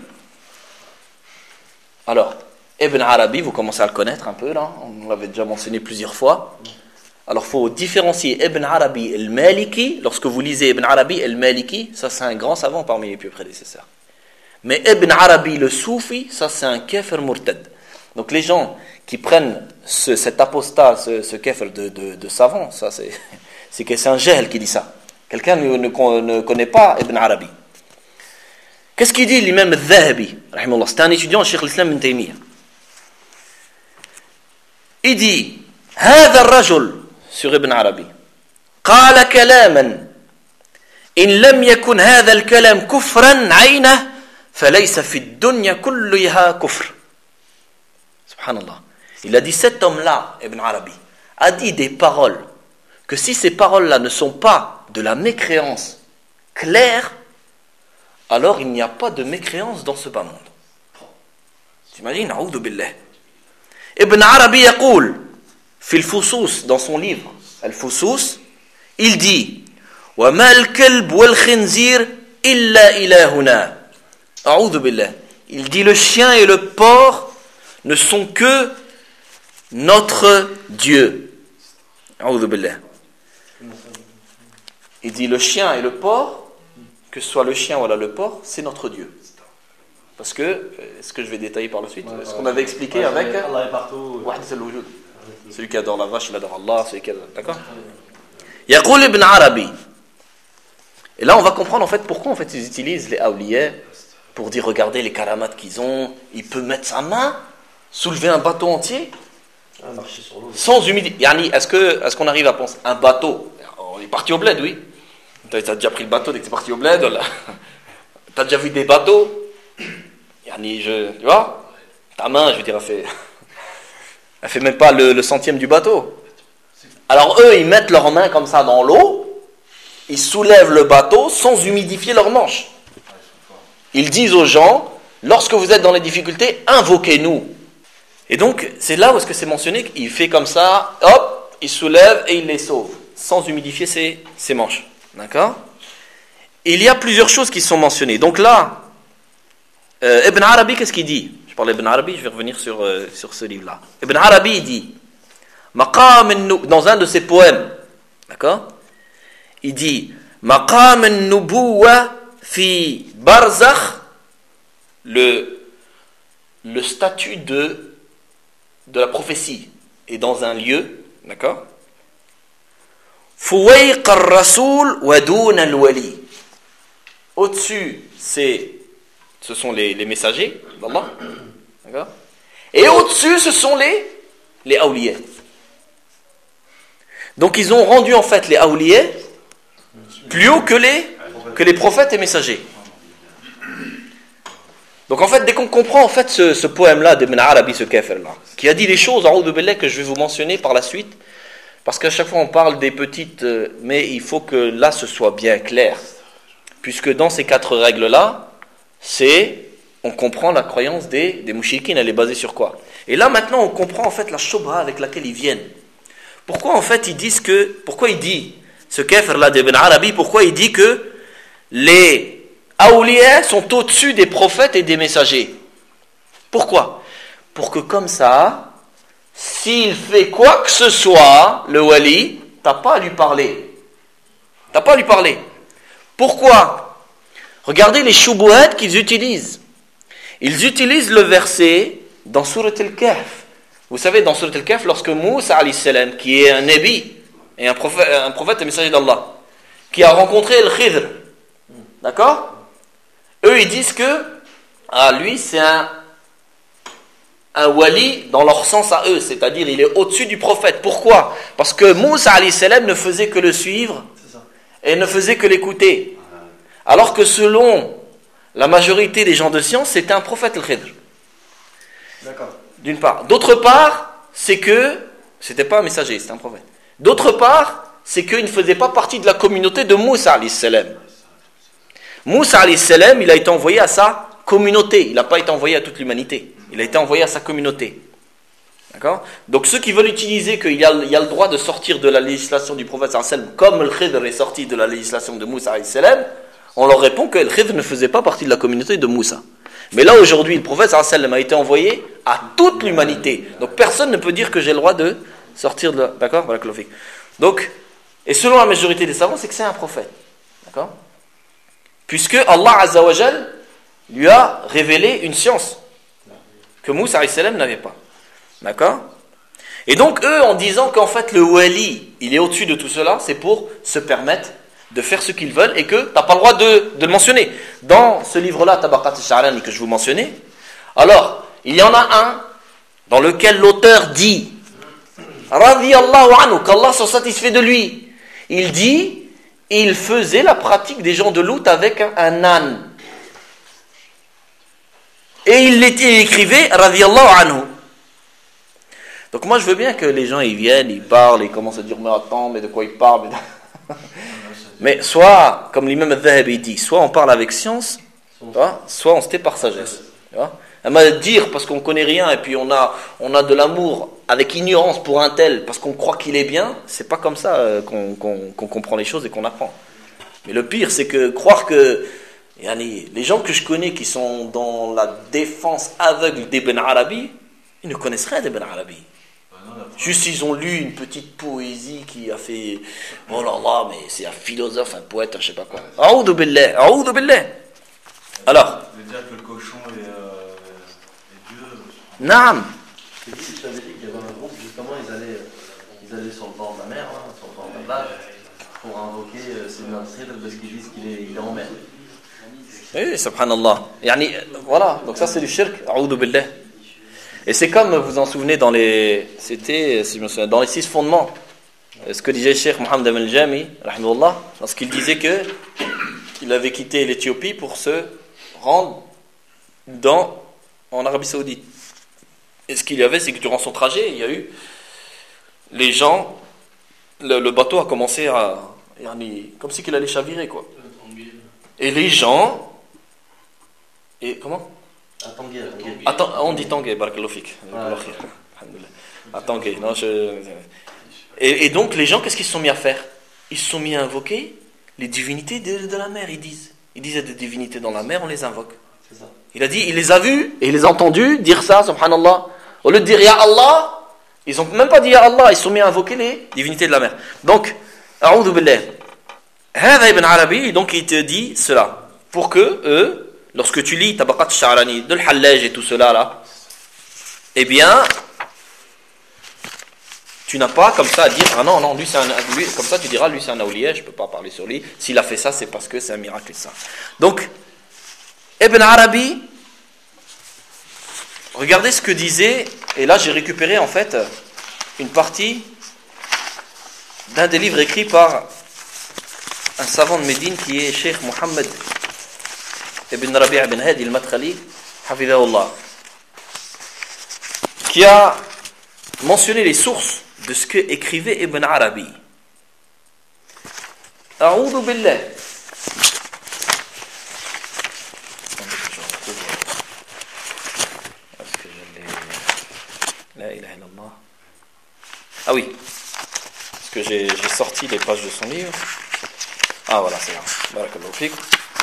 Alors, Ibn Arabi, vous commencez à le connaître un peu là, on l'avait déjà mentionné plusieurs fois. Alors, il faut différencier Ibn Arabi et le Maliki. Lorsque vous lisez Ibn Arabi et le Maliki, ça c'est un grand savant parmi les plus prédécesseurs. Mais Ibn Arabi, le Soufi, ça c'est un kafir murtad. Donc les gens qui prennent ce, cet apostat, ce, ce kafir de, de, de savant, ça c'est, c'est que c'est un jahl qui dit ça. Quelqu'un ne, ne, ne connaît pas Ibn Arabi. Qu'est-ce qu'il dit l'imam al-Dhahabi, rahimahullah? C'est un étudiant, Cheikh l'Islam ibn Taymiyyah. Il dit, هذا الرجل sur Ibn Arabi قال كلاما إن لم يكن هذا الكلام كفرا عينه فليس في الدنيا كلها كفر. Subhanallah. Il a dit, cet homme-là, Ibn Arabi, a dit des paroles que si ces paroles-là ne sont pas de la mécréance claire, alors il n'y a pas de mécréance dans ce bas monde. T'imagines? A'oudhu billah. Ibn Arabi yaqul fi al-Fusus, dans son livre Al-Fusus, il dit wa ma al-kalb wal-khinzir illa ilahuna. A'oudhu billah. Il dit, le chien et le porc ne sont que notre Dieu. A'oudhu billah. Il dit, le chien et le porc, que ce soit le chien ou le porc, c'est notre Dieu. Parce que, est-ce que je vais détailler par la suite? Ouais, ce ouais, qu'on avait expliqué ouais, avec Allah est partout. Wahd al-Wujud. Celui qui adore la vache, il adore Allah. Celui qui adore... D'accord? Yaqul Ibn Arabi. Et là, on va comprendre en fait pourquoi en fait ils utilisent les awliya pour dire, regardez les karamats qu'ils ont. Il peut mettre sa main, soulever un bateau entier, Ah, marcher sur l'eau. sans humidité. Yani, est-ce que, est-ce qu'on arrive à penser un bateau? On est parti au bled, oui. T'as, t'as déjà pris le bateau dès que t'es parti au bled, là. T'as déjà vu des bateaux? Yani, je, tu vois, ta main, je veux dire, a fait. Elle fait même pas le, le centième du bateau. Alors eux, ils mettent leurs mains comme ça dans l'eau, ils soulèvent le bateau sans humidifier leurs manches. Ils disent aux gens, lorsque vous êtes dans les difficultés, invoquez-nous. Et donc, c'est là où est-ce que c'est mentionné qu'il fait comme ça, hop, il soulève et il les sauve, sans humidifier ses, ses manches. D'accord ? Il y a plusieurs choses qui sont mentionnées. Donc là, euh, Ibn Arabi, qu'est-ce qu'il dit ? Je parle d'Ibn Arabi, je vais revenir sur, euh, sur ce livre-là. Ibn Arabi, il dit, dans un de ses poèmes, d'accord ? Il dit, Maqam an-nubuwa fi barzakh, le, le statut de, de la prophétie est dans un lieu, d'accord ? Fuwayq ar-rasoul wa dun al-wali. Au-dessus, c'est, ce sont les, les messagers d'Allah, d'accord ? Et au-dessus, ce sont les, les awliya. Donc ils ont rendu en fait les awliya plus haut que les, que les prophètes et messagers. Donc en fait, dès qu'on comprend en fait ce, ce poème-là d'Ibn Arabi, ce kafir-là, qui a dit des choses, a'oudhu billah, que je vais vous mentionner par la suite, parce qu'à chaque fois on parle des petites, euh, mais il faut que là ce soit bien clair, puisque dans ces quatre règles-là, c'est, on comprend la croyance des, des mouchriquines, elle est basée sur quoi ? Et là maintenant on comprend en fait la shubha avec laquelle ils viennent. Pourquoi en fait ils disent que, pourquoi il dit, ce kafir-là d'Ibn Arabi, pourquoi il dit que les awliya sont au-dessus des prophètes et des messagers ? Pourquoi ? Pour que comme ça, s'il fait quoi que ce soit, le wali, t'as pas à lui parler. T'as pas à lui parler. Pourquoi ? Regardez les shubuhat qu'ils utilisent. Ils utilisent le verset dans Surat al-Kahf. Vous savez, dans Surat al-Kahf, lorsque Moussa alayhi salam, qui est un nabi et un prophète, un prophète et messager d'Allah, qui a rencontré le Khidr, d'accord ? Eux, ils disent que ah, lui, c'est un, un wali dans leur sens à eux, c'est-à-dire il est au-dessus du prophète. Pourquoi ? Parce que Moussa alayhi salam ne faisait que le suivre et ne faisait que l'écouter. Alors que selon la majorité des gens de science, c'était un prophète le Khidr. D'accord. D'une part. D'autre part, c'est que c'était pas un messager, c'était un prophète. D'autre part, c'est qu'il ne faisait pas partie de la communauté de Moussa alayhi salam. Moussa alayhi salam, il a été envoyé à sa communauté. Il n'a pas été envoyé à toute l'humanité. Il a été envoyé à sa communauté. D'accord ? Donc ceux qui veulent utiliser qu'il y a, il y a le droit de sortir de la législation du prophète sallallahu alayhi wa sallam, comme le Khidr est sorti de la législation de Moussa alayhi salam, on leur répond que le Khidr ne faisait pas partie de la communauté de Moussa. Mais là aujourd'hui, le prophète sallallahu alayhi wa sallam a été envoyé à toute l'humanité. Donc personne ne peut dire que j'ai le droit de sortir de la... D'accord ? Voilà, donc, et selon la majorité des savants, c'est que c'est un prophète. D'accord ? Puisque Allah Azza wa Jal lui a révélé une science que Moussa alayhi salam n'avait pas. D'accord ? Et donc eux, en disant qu'en fait le wali, il est au-dessus de tout cela, c'est pour se permettre de faire ce qu'ils veulent et que tu n'as pas le droit de, de le mentionner. Dans ce livre-là, Tabaqat al-Sha'rani, que je vous mentionnais, alors, il y en a un dans lequel l'auteur dit Radiyallahu anhu, qu'Allah soit satisfait de lui. Il dit, il faisait la pratique des gens de Lut avec un, un âne. Et il, il écrivait Radiyallahu anhu. Donc moi je veux bien que les gens ils viennent, ils parlent, ils commencent à dire mais attends, mais de quoi ils parlent mais... Mais soit, comme l'imam al-Dhahabi dit, soit on parle avec science, soit on se tait par sagesse. À mal dire parce qu'on ne connaît rien et puis on a, on a de l'amour avec ignorance pour un tel parce qu'on croit qu'il est bien, c'est pas comme ça qu'on, qu'on, qu'on comprend les choses et qu'on apprend. Mais le pire, c'est que croire que yani, les gens que je connais qui sont dans la défense aveugle d'Ibn Arabi, ils ne connaissent rien d'Ibn Arabi. Juste ils ont lu une petite poésie qui a fait oh là là, mais c'est un philosophe, un poète, je sais pas quoi. A'oudhu billah, a'oudhu billah. Alors, je veux dire que le cochon est, euh, est Dieu. Naam. Je t'avais dit qu'il y avait un groupe, justement, ils allaient, ils allaient sur le bord de la mer, hein, sur le bord de la plage, pour invoquer euh, Sidna Khidr parce qu'ils disent qu'il est, il est en mer. Oui, subhanallah. Yani, voilà, donc ça c'est du shirk, a'oudhu billah. Et c'est comme, vous en souvenez, dans les, c'était, si je me souviens, dans les six fondements, ce que disait Cheikh Mohammed al-Jami, rahimahullah, lorsqu'il disait que il avait quitté l'Éthiopie pour se rendre dans, en Arabie Saoudite. Et ce qu'il y avait, c'est que durant son trajet, il y a eu les gens, le, le bateau a commencé à, comme si qu'il allait chavirer, quoi. Et les gens, et comment? À Tanguay, à Tanguay. Attends, on dit Tanguay, barakallahu fik. À Tanguay, non, je... et, et donc les gens, qu'est-ce qu'ils se sont mis à faire? Ils se sont mis à invoquer les divinités de, de la mer, ils disent. Ils disent des divinités dans la mer, on les invoque. C'est ça. Il a dit, il les a vus et il les a entendus dire ça, subhanallah. Au lieu de dire Ya Allah, ils n'ont même pas dit Ya Allah, ils se sont mis à invoquer les divinités de la mer. Donc, a'oudhu billah. Hada ibn Arabi, donc il te dit cela. Pour que eux, lorsque tu lis Tabaqat al-Sha'rani, de l'Hallaj et tout cela là, eh bien, tu n'as pas comme ça à dire, ah non, non, lui c'est un, lui, comme ça tu diras, lui c'est un awliya, je ne peux pas parler sur lui. S'il a fait ça, c'est parce que c'est un miracle et ça. Donc, Ibn Arabi, regardez ce que disait, et là j'ai récupéré en fait une partie d'un des livres écrits par un savant de Médine qui est Cheikh Mohammed Ibn Rabi' ibn Hadi al-Madkhali, hafidhahullah, qui a mentionné les sources de ce que écrivait Ibn Arabi. A'oudhu billah. Ah oui, parce que j'ai, j'ai sorti les pages de son livre. Ah voilà, c'est là. Barakallahu fik.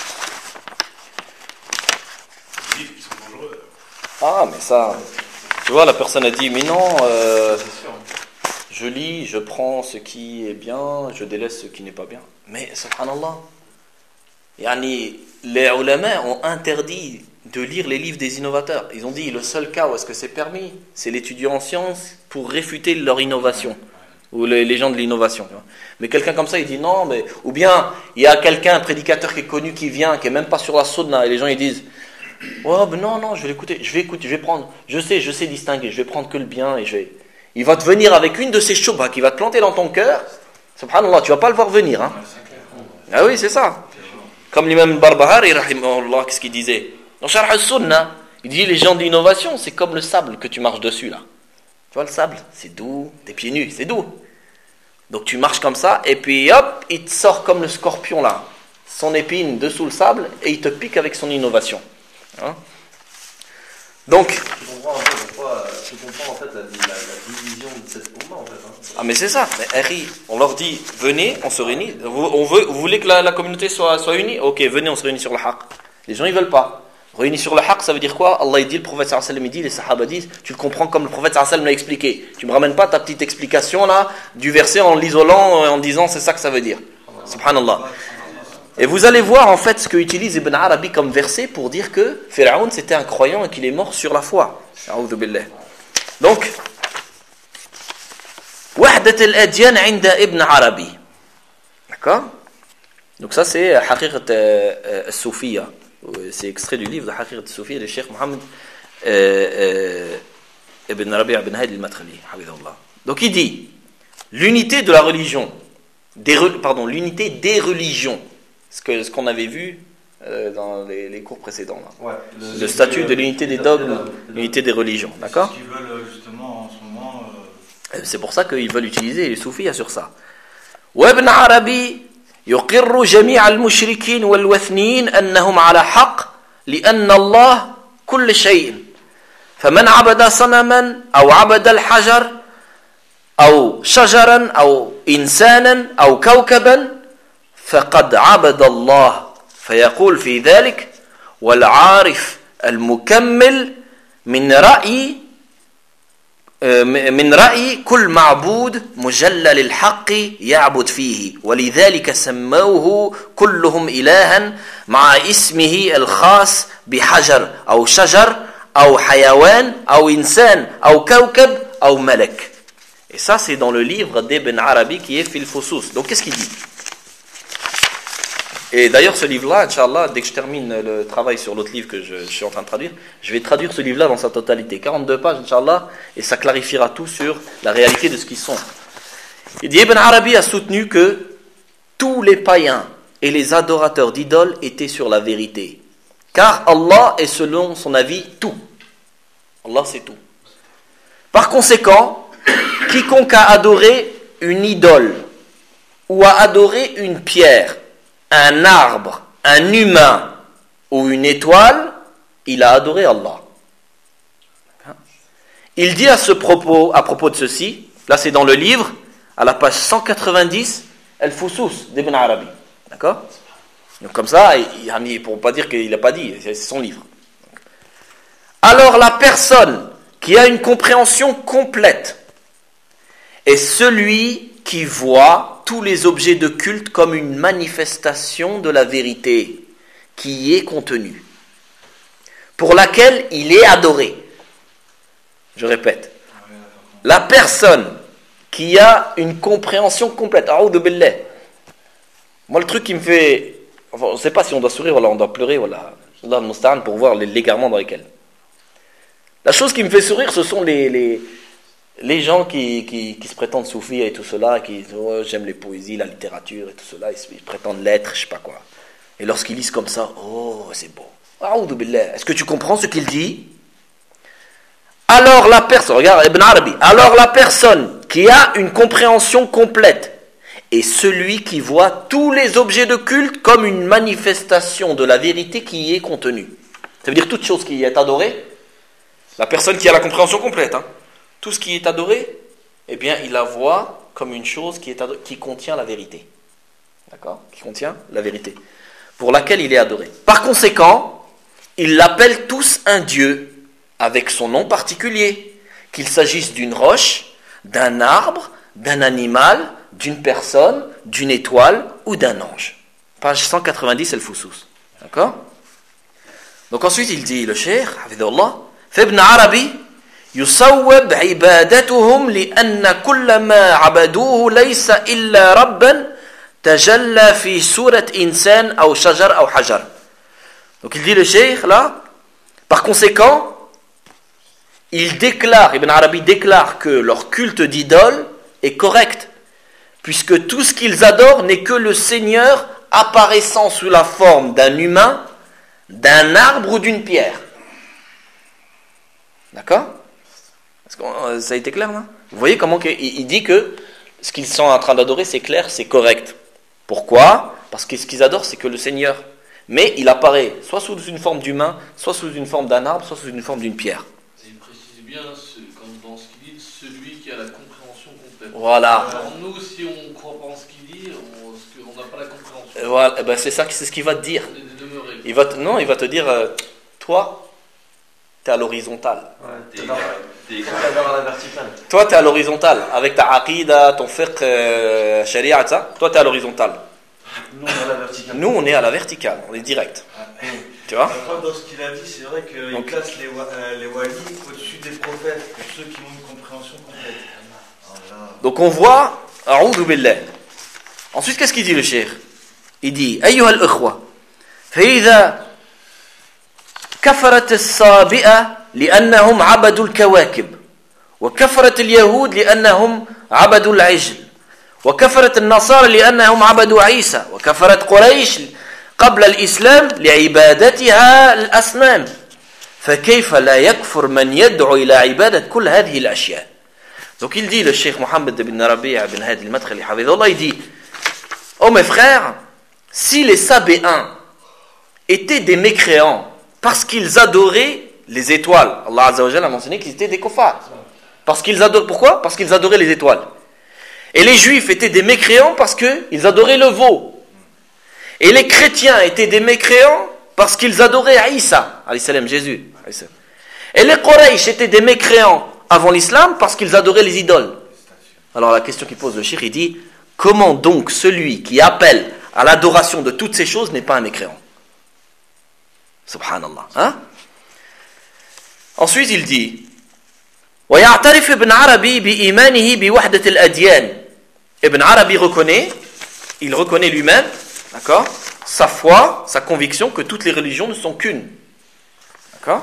Ah mais ça, tu vois, la personne a dit, mais non, euh, je lis, je prends ce qui est bien, je délaisse ce qui n'est pas bien. Mais subhanallah, yani, les ulama ont interdit de lire les livres des innovateurs. Ils ont dit, le seul cas où est-ce que c'est permis, c'est l'étudiant en sciences pour réfuter leur innovation, ou les, les gens de l'innovation. Mais quelqu'un comme ça, il dit non, mais... Ou bien, il y a quelqu'un, un prédicateur qui est connu, qui vient, qui est même pas sur la sunna, et les gens ils disent, oh, ben non, non, je vais l'écouter, je vais écouter, je vais prendre, je sais, je sais distinguer, je vais prendre que le bien, et je vais... Il va te venir avec une de ces shubha qui va te planter dans ton cœur, subhanallah, tu vas pas le voir venir, hein. Ah oui, c'est ça. Comme l'imam Barbahari, rahimahullah, qu'est-ce qu'il disait? Dans Sharh al-Sunnah, il dit les gens de l'innovation, c'est comme le sable que tu marches dessus là. Tu vois le sable, c'est doux, tes pieds nus, c'est doux. Donc tu marches comme ça, et puis hop, il te sort comme le scorpion là, son épine dessous le sable, et il te pique avec son innovation. Hein? Donc. Tu comprends un peu pourquoi, tu comprends en fait la, la, la division de cette umma en fait. Hein. Ah mais c'est ça, mais Harry, on leur dit, venez, on se réunit, vous, on veut, vous voulez que la, la communauté soit, soit unie? Ok, venez, on se réunit sur le haqq. Les gens ils veulent pas. Réunis sur le haqq, ça veut dire quoi? Allah il dit, le prophète sallallahu alayhi wa sallam dit, les sahaba disent, tu le comprends comme le prophète sallallahu alayhi wa sallam l'a expliqué. Tu me ramènes pas ta petite explication là, du verset en l'isolant, en disant c'est ça que ça veut dire. Subhanallah. Et vous allez voir en fait ce que utilise Ibn Arabi comme verset pour dire que Pharaon c'était un croyant et qu'il est mort sur la foi. A'oudhu billah. Donc, Wahdat al-Adyan 'inda Ibn Arabi. D'accord? Donc ça c'est Haqiqat al-Soufiyya. C'est extrait du livre de Haqiqat al-Soufiyya de Cheikh Mohammed euh, euh, Ibn Rabi' ibn Hadi al-Madkhali. Donc il dit l'unité de la religion, des, pardon, l'unité des religions. Ce, que, ce qu'on avait vu euh, dans les, les cours précédents. Là. Ouais, le, le statut de l'unité des dogmes, l'unité des religions. D'accord? C'est ce qu'ils veulent justement en ce moment. Euh... C'est pour ça qu'ils veulent utiliser les soufis sur ça. وابن عربي يقر جميع المشركين والوثنيين أنهم على حق لأن الله كل شيء فمن عبد صنما أو عبد الحجر أو شجرا أو إنسانا أو كوكبا فقد عبد الله فيقول في ذلك والعارف المكمل من رأي من رأي كل معبود مجلل الحق يعبد فيه ولذلك سموه كلهم إلها مع اسمه الخاص بحجر أو شجر أو حيوان أو إنسان أو كوكب أو ملك. Et ça c'est dans le livre d'Ibn Arabi qui est Fil Fusus. Donc qu'est-ce qu'il dit? Et d'ailleurs, ce livre-là, Inch'Allah, dès que je termine le travail sur l'autre livre que je, je suis en train de traduire, je vais traduire ce livre-là dans sa totalité. quarante-deux pages, Inch'Allah, et ça clarifiera tout sur la réalité de ce qu'ils sont. Il dit, Ibn Arabi a soutenu que tous les païens et les adorateurs d'idoles étaient sur la vérité. Car Allah est selon son avis tout. Allah c'est tout. Par conséquent, quiconque a adoré une idole ou a adoré une pierre, un arbre, un humain ou une étoile, il a adoré Allah. Il dit à ce propos, à propos de ceci, là c'est dans le livre, à la page cent quatre-vingt-dix, Al-Fusus d'Ibn Arabi. D'accord ? Donc comme ça, il ne pourra pas dire qu'il n'a pas dit, c'est son livre. Alors la personne qui a une compréhension complète est celui qui voit tous les objets de culte comme une manifestation de la vérité qui y est contenue, pour laquelle il est adoré. Je répète, la personne qui a une compréhension complète, a'oudhu billah. Moi le truc qui me fait, enfin, on ne sait pas si on doit sourire ou on doit pleurer, voilà, pour voir l'égarement dans lesquels. La chose qui me fait sourire, ce sont les, les, les gens qui, qui, qui se prétendent soufis et tout cela, qui disent oh, j'aime les poésies, la littérature et tout cela, ils, ils prétendent l'être, je sais pas quoi. Et lorsqu'ils lisent comme ça, oh c'est beau. A'oudhu billah. Est-ce que tu comprends ce qu'il dit? Alors la personne, regarde Ibn Arabi, alors la personne qui a une compréhension complète est celui qui voit tous les objets de culte comme une manifestation de la vérité qui y est contenue. Ça veut dire toute chose qui y est adorée. La personne qui a la compréhension complète, hein, tout ce qui est adoré, eh bien, il la voit comme une chose qui, est adorée, qui contient la vérité. D'accord ? Qui contient la vérité. Pour laquelle il est adoré. Par conséquent, ils l'appellent tous un Dieu, avec son nom particulier, qu'il s'agisse d'une roche, d'un arbre, d'un animal, d'une personne, d'une étoile ou d'un ange. Page cent quatre-vingt-dix, Al-Fusus. D'accord ? Donc ensuite, il dit, le cheikh, hafidhullah, فابن عربي يصوب عبادتهم لأن كل ما عبدوه ليس إلا ربا تجلى في سورة إنسان أو شجر أو حجر. Donc il dit le cheikh là, par conséquent, il déclare, Ibn Arabi déclare que leur culte d'idole est correct, puisque tout ce qu'ils adorent n'est que le Seigneur apparaissant sous la forme d'un humain, d'un arbre ou d'une pierre. D'accord ? Est-ce que ça a été clair là ? Vous voyez comment il dit que ce qu'ils sont en train d'adorer c'est clair, c'est correct. Pourquoi ? Parce que ce qu'ils adorent c'est que le Seigneur. Mais il apparaît soit sous une forme d'humain, soit sous une forme d'un arbre, soit sous une forme d'une pierre. Il précise bien, comme dans ce qu'il dit, celui qui a la compréhension complète. Voilà. Alors nous, si on ne croit pas en ce qu'il dit, on n'a pas la compréhension. Voilà, eh ben c'est ça, c'est ce qu'il va te dire. Il va te, non, il va te dire, euh, toi, tu es à l'horizontale. Ouais, t'es à la verticale. Toi, tu es à l'horizontale. Avec ta aqida, ton fiqh, euh, sharia, ça. Toi, tu es à l'horizontale. Nous, on est à la verticale. Nous, on est à la verticale. On est direct. Ah, tu vois ? Après, dans ce qu'il a dit, c'est vrai qu'il Donc, place les, euh, les walis au-dessus des prophètes, pour ceux qui ont une compréhension complète. Voilà. Donc, on voit, a'oudhu billah. Ensuite, qu'est-ce qu'il dit le cheikh ? Il dit, ayyuha al-ikhwa, فإذا كفرت الصابئة لأنهم عبدوا الكواكب وكفرت اليهود لأنهم عبدوا العجل وكفرت النصارى لأنهم عبدوا عيسى وكفرت قريش قبل الإسلام لعبادتها الأصنام فكيف لا يكفر من يدعو إلى عبادة كل هذه الأشياء. Donc il dit, le cheikh Mohammed ibn Rabi' ibn Hadi al-Madkhali hafidhullah, il dit, oh mes frères, si les Sabéens étaient des mécréants parce qu'ils adoraient les étoiles, Allah Azza wa Jalla a mentionné qu'ils étaient des kuffars. Parce qu'ils adoraient, pourquoi ? Parce qu'ils adoraient les étoiles. Et les juifs étaient des mécréants parce qu'ils adoraient le veau. Et les chrétiens étaient des mécréants parce qu'ils adoraient Isa, alayhi salam, Jésus. Et les Quraysh étaient des mécréants avant l'islam parce qu'ils adoraient les idoles. Alors la question qu'il pose le cheikh, il dit, comment donc celui qui appelle à l'adoration de toutes ces choses n'est pas un mécréant ? Subhanallah. Hein? Ensuite il dit, ويعترف ابن عربي بإيمانه بوحدة الأديان. Ibn Arabi reconnaît, il reconnaît lui-même, d'accord, sa foi, sa conviction que toutes les religions ne sont qu'une. D'accord?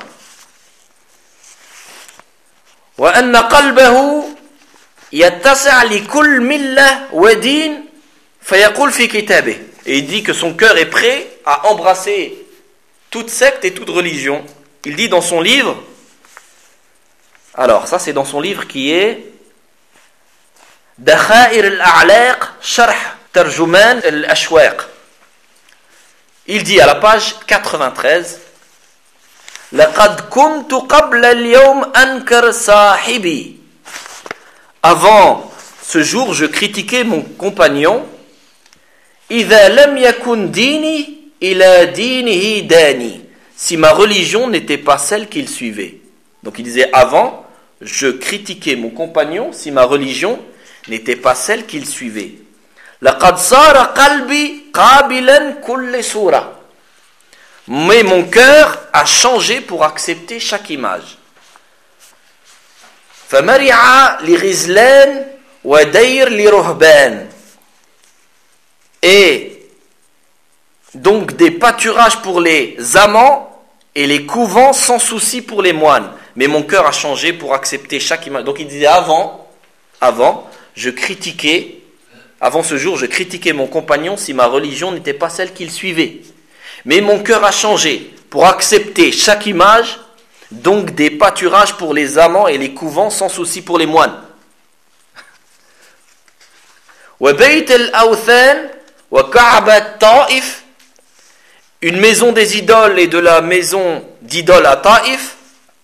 وأن قلبه يتسع لكل ملة ودين فيقول في كتابه. Et il dit que son cœur est prêt à embrasser toute secte et toute religion. Il dit dans son livre, Alors, ça c'est dans son livre qui est Dakhair al-A'laq, Sharh Tarjuman al-Ashwaq. Il dit à la page quatre-vingt-treize لقد كنت قبل اليوم أنكر صاحبي. Avant ce jour, je critiquais mon compagnon. إذا لم يكن ديني إلى دينه داني. Si ma religion n'était pas celle qu'il suivait. Donc il disait avant, je critiquais mon compagnon si ma religion n'était pas celle qu'il suivait. لقد صار قلبي قابلا كل صورة. Mais mon cœur a changé pour accepter chaque image. فمرع لغزلان ودير لرهبان. Et donc des pâturages pour les amants et les couvents sans souci pour les moines. Mais mon cœur a changé pour accepter chaque image. Donc il disait avant, avant, je critiquais, avant ce jour, je critiquais mon compagnon si ma religion n'était pas celle qu'il suivait. Mais mon cœur a changé pour accepter chaque image, donc des pâturages pour les amants et les couvents sans souci pour les moines. Une maison des idoles et de la maison d'idoles à Taïf.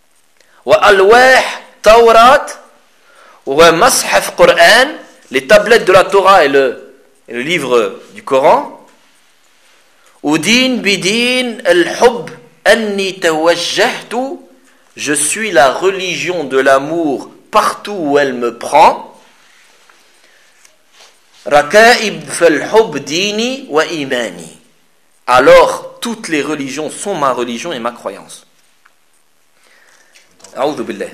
Les tablettes de la Torah et le, et le livre du Coran. Je suis la religion de l'amour partout où elle me prend. Alors toutes les religions sont ma religion et ma croyance. A'udhu billah.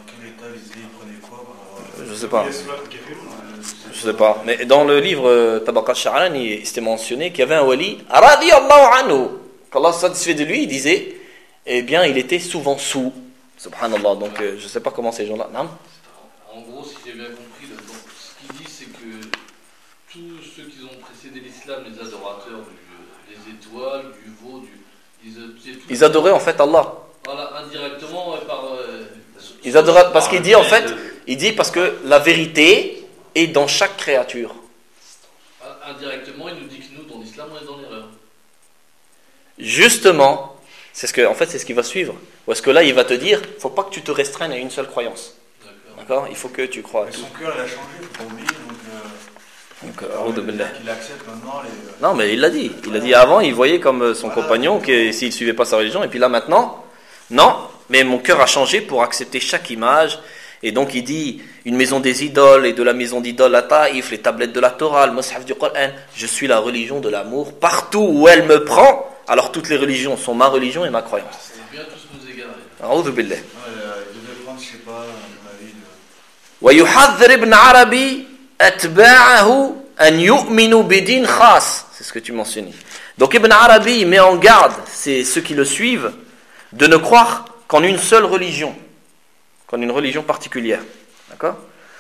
Je sais pas. Je sais pas. Mais dans le livre Tabaqat Sha'ran, il s'était mentionné qu'il y avait un wali, radiyallahu anhu, qu'Allah se satisfait de lui, il disait, eh bien, il était souvent sous. Subhanallah. Donc, euh, je sais pas comment ces gens-là. Non? En gros, si j'ai bien compris, là, donc, ce qu'il dit, c'est que tous ceux qui ont précédé l'islam, les adorateurs du, des étoiles, du veau, du, ils, ils adoraient en fait Allah. Voilà, indirectement par. Euh, ils adoraient parce qu'il dit en fait, il dit parce que la vérité est dans chaque créature. Indirectement, il nous dit que nous, dans l'islam, on est dans l'erreur. Justement, c'est ce que, en fait, c'est ce qui va suivre. Parce que là, il va te dire, il ne faut pas que tu te restreignes à une seule croyance. D'accord. D'accord. Il faut que tu crois. Mais son cœur, il a changé, il ne faut pas oublier. Donc, euh, donc, donc euh, il accepte maintenant les. Non, mais il l'a dit. Il a dit avant, il voyait comme son voilà. compagnon que s'il ne suivait pas sa religion, et puis là maintenant, non. Mais mon cœur a changé pour accepter chaque image. Et donc il dit, une maison des idoles et de la maison d'idoles à Taïf, les tablettes de la Torah, le mushaf du Coran, je suis la religion de l'amour. Partout où elle me prend, alors toutes les religions sont ma religion et ma croyance. C'est bien tous nous égarer. A'udhu billah. Il devait prendre, je sais pas, mon avis. ويحذر ابن عربي أتباعه أن يؤمنوا بدين خاص. C'est ce que tu mentionnais. Donc Ibn Arabi met en garde c'est ceux qui le suivent de ne croire qu'en une seule religion. Qu'en une religion particulière. D'accord ?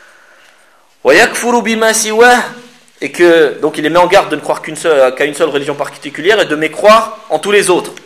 Et que, donc il les met en garde de ne croire qu'une seule, qu'à une seule religion particulière et de mécroire en tous les autres.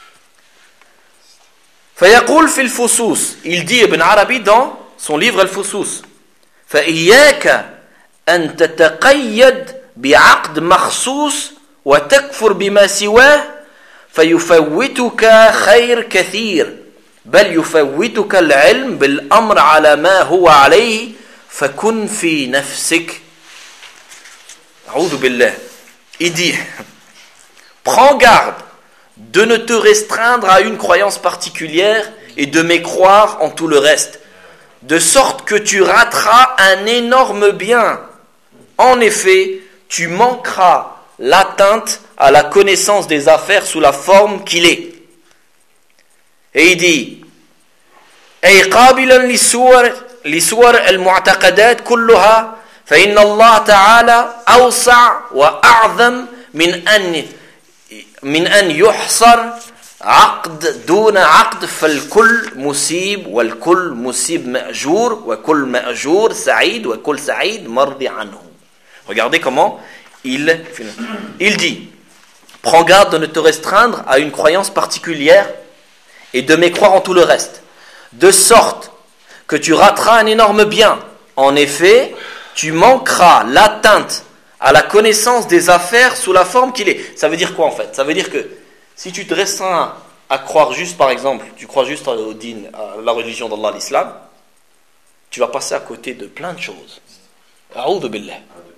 Il dit Ibn Arabi dans son livre Al-Fusus, فَإِيَّاكَ أَن تَتَقَيَّدْ بِعَقْدٍ مَخْصُوصٍ وَتَكْفُرْ بِمَا سِوَاهُ فَيُفَوِّتُكَ خَيْرٌ كَثِيرٌ بل يفوتك العلم بالأمر على ما هو عليه فكن في نفسك. أعوذ بالله. Il dit, prends garde de ne te restreindre à une croyance particulière et de mécroire en tout le reste, de sorte que tu rateras un énorme bien. En effet, tu manqueras l'atteinte à la connaissance des affaires sous la forme qu'il est. Et il dit أي قابلا للصور لصور المعتقدات كلها فإن الله تعالى أوسع وأعظم من أن من أن يحصر عقد دون عقد فالكل مصيب والكل مصيب مأجور وكل مأجور سعيد وكل سعيد مرضي عنه. Regardez comment il il dit prends garde de ne te restreindre à une croyance particulière et de mécroire en tout le reste, de sorte que tu rateras un énorme bien. En effet, tu manqueras l'atteinte à la connaissance des affaires sous la forme qu'il est. Ça veut dire quoi en fait? Ça veut dire que si tu te restreins à croire juste, par exemple, tu crois juste au din, à la religion d'Allah, l'islam, tu vas passer à côté de plein de choses. A'oudhu billah.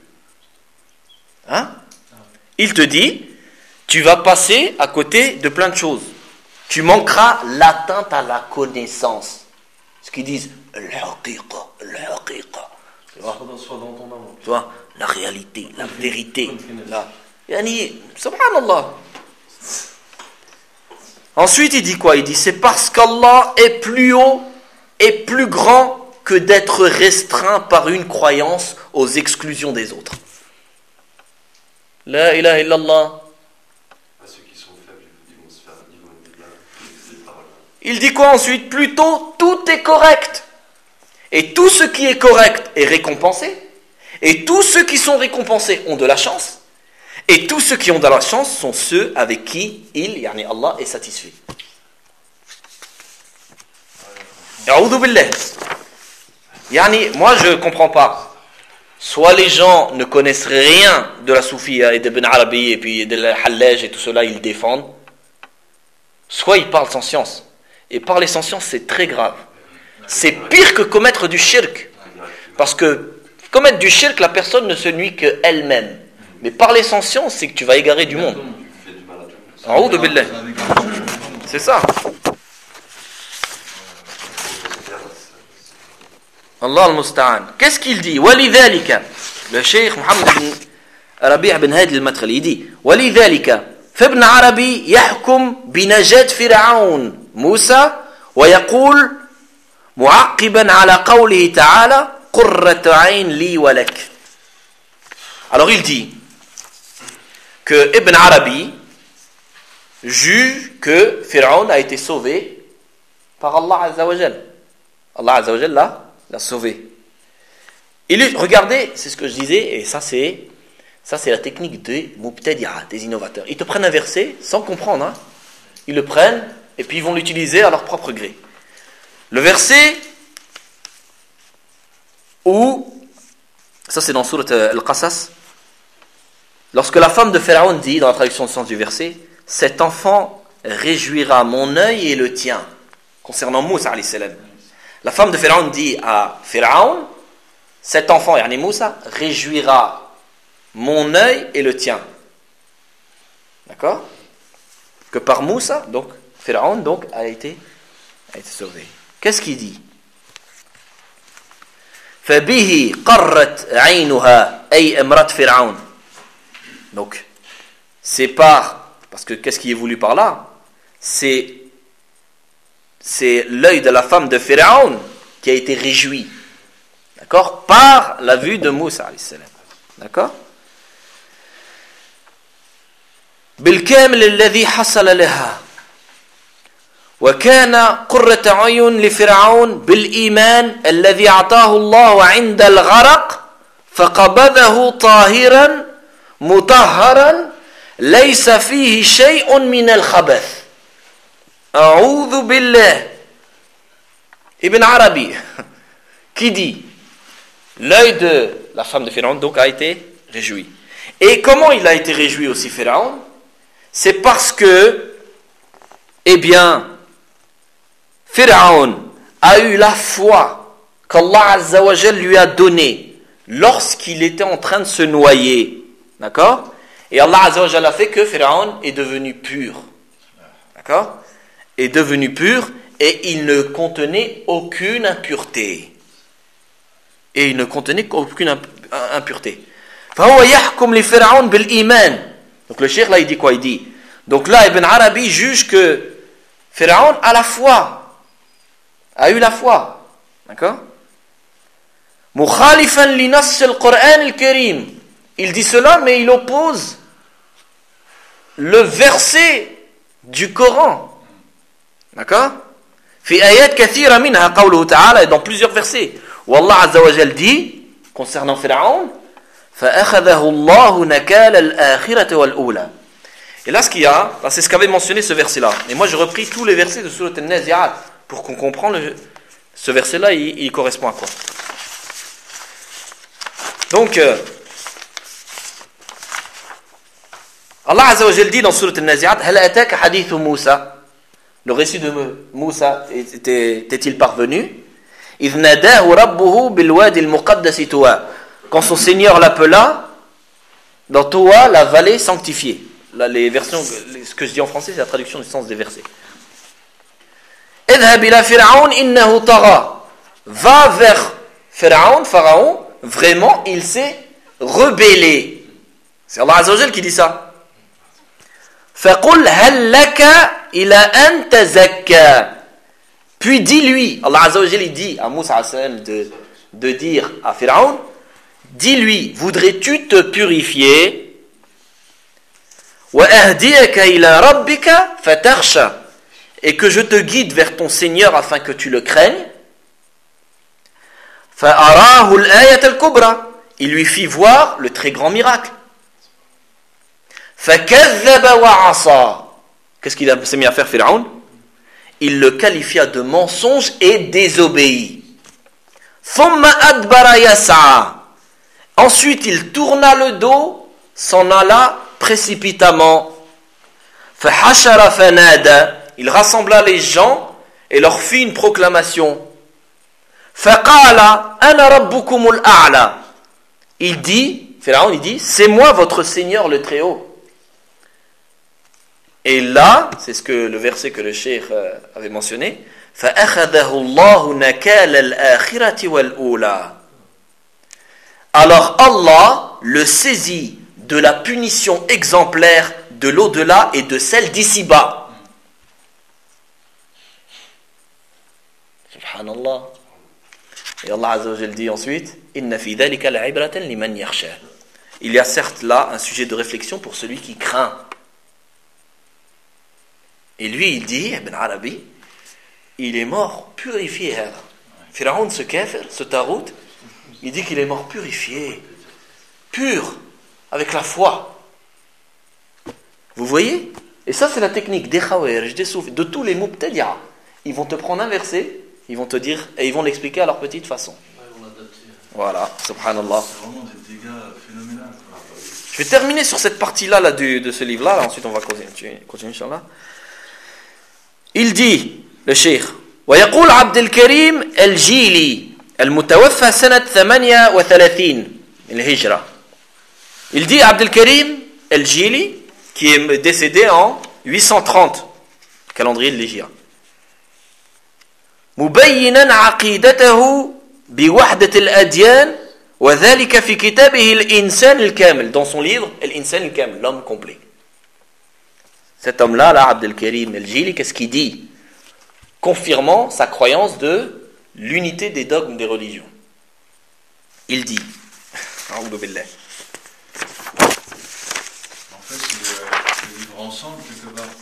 Hein? Il te dit, tu vas passer à côté de plein de choses. Tu manqueras l'atteinte à la connaissance. Ce qu'ils disent, al-haqiqa, al-haqiqa. Tu vois? Soit dans ton âme. Tu vois? La réalité, la vérité. La... Yani, subhanallah. Ensuite, il dit quoi? Il dit, c'est parce qu'Allah est plus haut et plus grand que d'être restreint par une croyance aux exclusions des autres. La ilaha illallah. Ceux qui sont faibles, ils vont se faire, ils vont être là, ces paroles. Il dit quoi ensuite? Plutôt, tout est correct. Et tout ce qui est correct est récompensé. Et tous ceux qui sont récompensés ont de la chance. Et tous ceux qui ont de la chance sont ceux avec qui il, yani Allah, est satisfait. A'oudhu billah. Yani, moi je ne comprends pas. Soit les gens ne connaissent rien de la Soufia et d'Ibn Arabi et puis de la Hallaj et tout cela, ils défendent. Soit ils parlent sans science. Et parler sans science, c'est très grave. C'est pire que commettre du shirk. Parce que commettre du shirk, la personne ne se nuit qu'elle-même. Mais parler sans science, c'est que tu vas égarer du monde. A'oudhu billah. C'est ça. Allah al-Musta'an. Qu'est-ce qu'il dit? Walidhalika. Le cheikh Mohammed ibn Rabi' ibn Hadi al-Madkhali, il dit Walidhalika. فابن عربي يحكم بنجاة فرعون موسى ويقول معقبا على قوله تعالى قرة عين لي ولك. Alors il dit que Ibn Arabi juge que Pharaon a été sauvé par Allah Azza wa Jal. Allah Azza wa Jal l'a, l'a sauvé. Il, regardez, c'est ce que je disais, et ça c'est, ça c'est la technique des Mubtadi'a, des innovateurs. Ils te prennent un verset sans comprendre. Hein. Ils le prennent et puis ils vont l'utiliser à leur propre gré. Le verset où, ça c'est dans Surat Al-Qasas, lorsque la femme de Pharaon dit, dans la traduction du sens du verset, cet enfant réjouira mon œil et le tien, concernant Moussa alayhi salam. La femme de Pharaon dit à Pharaon, cet enfant, yani Moussa, réjouira mon œil et le tien. D'accord? Que par Moussa, donc, Pharaon donc, a été, a été sauvé. Qu'est-ce qu'il dit? فَبِهِ قَرَّتْ عَيْنُهَا أي امرأة فرعون. Donc, c'est par, parce que qu'est-ce qui est voulu par là? C'est, c'est l'œil de la femme de Pharaon qui a été réjoui. D'accord? Par la vue de Moussa alayhi salam. D'accord? بالكامل الذي حصل لها وكان قرة عين لفرعون بالإيمان الذي أعطاه الله عند الغرق فقبضه طاهرا مطهرا ليس فيه شيء من الخبث. أعوذ بالله. Ibn Arabi qui dit l'œil de la femme de Pharaon donc a été réjoui. Et comment il a été réjoui aussi Pharaon? C'est parce que, eh bien, Pharaon a eu la foi qu'Allah Azza wa Jal lui a donnée lorsqu'il était en train de se noyer. D'accord? Et Allah Azza wa Jal a fait que Pharaon est devenu pur. D'accord? Est devenu pur et il ne contenait aucune impureté. Et il ne contenait aucune impureté. فهو يحكم لفرعون بالإيمان. Donc le cheikh là il dit quoi? Il dit donc là Ibn Arabi juge que Pharaon a la foi, a eu la foi, d'accord? مخالفا لنص القرآن الكريم. Il dit cela mais il oppose le verset du Coran, d'accord? في آيات كثيرة منها قوله تعالى, dans plusieurs versets où Allah Azza wa Jal dit concernant Pharaon فأخذه الله نكال الآخرة والأولى. Et là, ce qu'il y a, c'est ce qu'avait mentionné ce verset-là. Et moi, j'ai repris tous les versets de Surat Al-Nazi'at pour qu'on comprenne le, Ce verset-là, il, il correspond à quoi? Donc, euh, Allah Azza wa Jal dit dans Surat Al-Nazi'at, Hal ataka hadithu Moussa. Le récit de Moussa était, était-il parvenu? Idh nadahu rabbuhu bil wadi al-muqaddasi Tuwa. Quand son Seigneur l'appela dans Tuwa, la vallée sanctifiée. Là, les versions, ce que je dis en français, c'est la traduction du sens des versets. Idhhab ila Fir'aun innahu tagha. Va vers Pharaon, Pharaon, vraiment, il s'est rebellé. C'est Allah Azza wa Jal qui dit ça. Faqul hal laka ila an tazakka. Puis dis-lui, Allah Azza wa Jal il dit à Moussa alayhi salam de, de dire à Pharaon, dis-lui, voudrais-tu te purifier? Wa ahdiyaka ila rabbika fatakhsha. Et que je te guide vers ton Seigneur afin que tu le craignes. Fa'arahu al-ayat al-kubra. Il lui fit voir le très grand miracle. Fakadhaba wa asa. Qu'est-ce qu'il s'est mis à faire Pharaon? Il le qualifia de mensonge et désobéit. Thumma adbara yas'a. Ensuite il tourna le dos, s'en alla précipitamment. Fahashara fanada. Il rassembla les gens et leur fit une proclamation. Faqala ana rabbukumul a'la. Il dit, Pharaon, il dit, c'est moi votre Seigneur le Très-Haut. Et là, c'est ce que le verset que le cheikh avait mentionné. فَأَخَذَهُ اللَّهُ نَكَالَ الْآخِرَةِ وَالْأُولَى. Alors Allah le saisit de la punition exemplaire de l'au-delà et de celle d'ici-bas. Subhanallah. Et Allah Azza wa Jal dit ensuite, Inna fi dhalika la'ibratan liman yakhsha. Il y a certes là un sujet de réflexion pour celui qui craint. Et lui il dit, Ibn Arabi, il est mort purifié. Pharaon, ce kafir, ce tarout, il dit qu'il est mort purifié, pur, avec la foi. Vous voyez? Et ça c'est la technique des khawarij, des soufis, de tous les mubtadi'a. Ils vont te prendre un verset, ils vont te dire, et ils vont l'expliquer à leur petite façon. Voilà, subhanallah. C'est vraiment des dégâts phénoménals. Je vais terminer sur cette partie-là là, de, de ce livre-là, là, ensuite on va continuer, continuer Inch'Allah. Il dit, le cheikh, ويقول عبد الكريم الجيلي المتوفى سنة ثمانية وثلاثين الهجرة. Il dit Abd al-Karim al-Jili qui est décédé en huit cent trente, calendrier de l'Hijra. مبينا عقيدته بوحدة الأديان وذلك في كتابه الإنسان الكامل, dans son livre الإنسان الكامل, l'homme complet. Cet homme-là, là, Abd al-Karim al-Jili, qu'est-ce qu'il dit? Confirmant sa croyance de l'unité des dogmes des religions. Il dit, A'oudhu billah. En fait, c'est le, le vivre ensemble quelque part.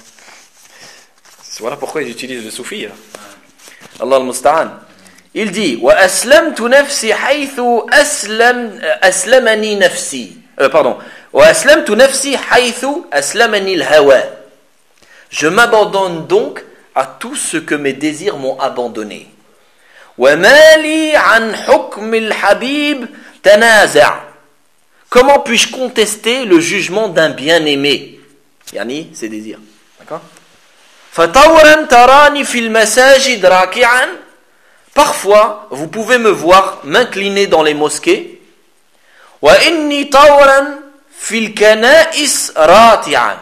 Voilà pourquoi ils utilisent le soufi. Allah al-Musta'an. Il dit, wa aslamtu nafsi haythu aslam aslamani nafsi. Euh, pardon. Wa aslamtu nafsi haythu aslamani al-hawa. Je m'abandonne donc à tout ce que mes désirs m'ont abandonné. Wa mali an hukm al-habib tanaza'. Comment puis-je contester le jugement d'un bien-aimé? Yani, ses désirs. D'accord? Fatawran tarani fil masajid raki'an. Parfois, vous pouvez me voir m'incliner dans les mosquées. Wa inni tawran fil kana'is rati'an.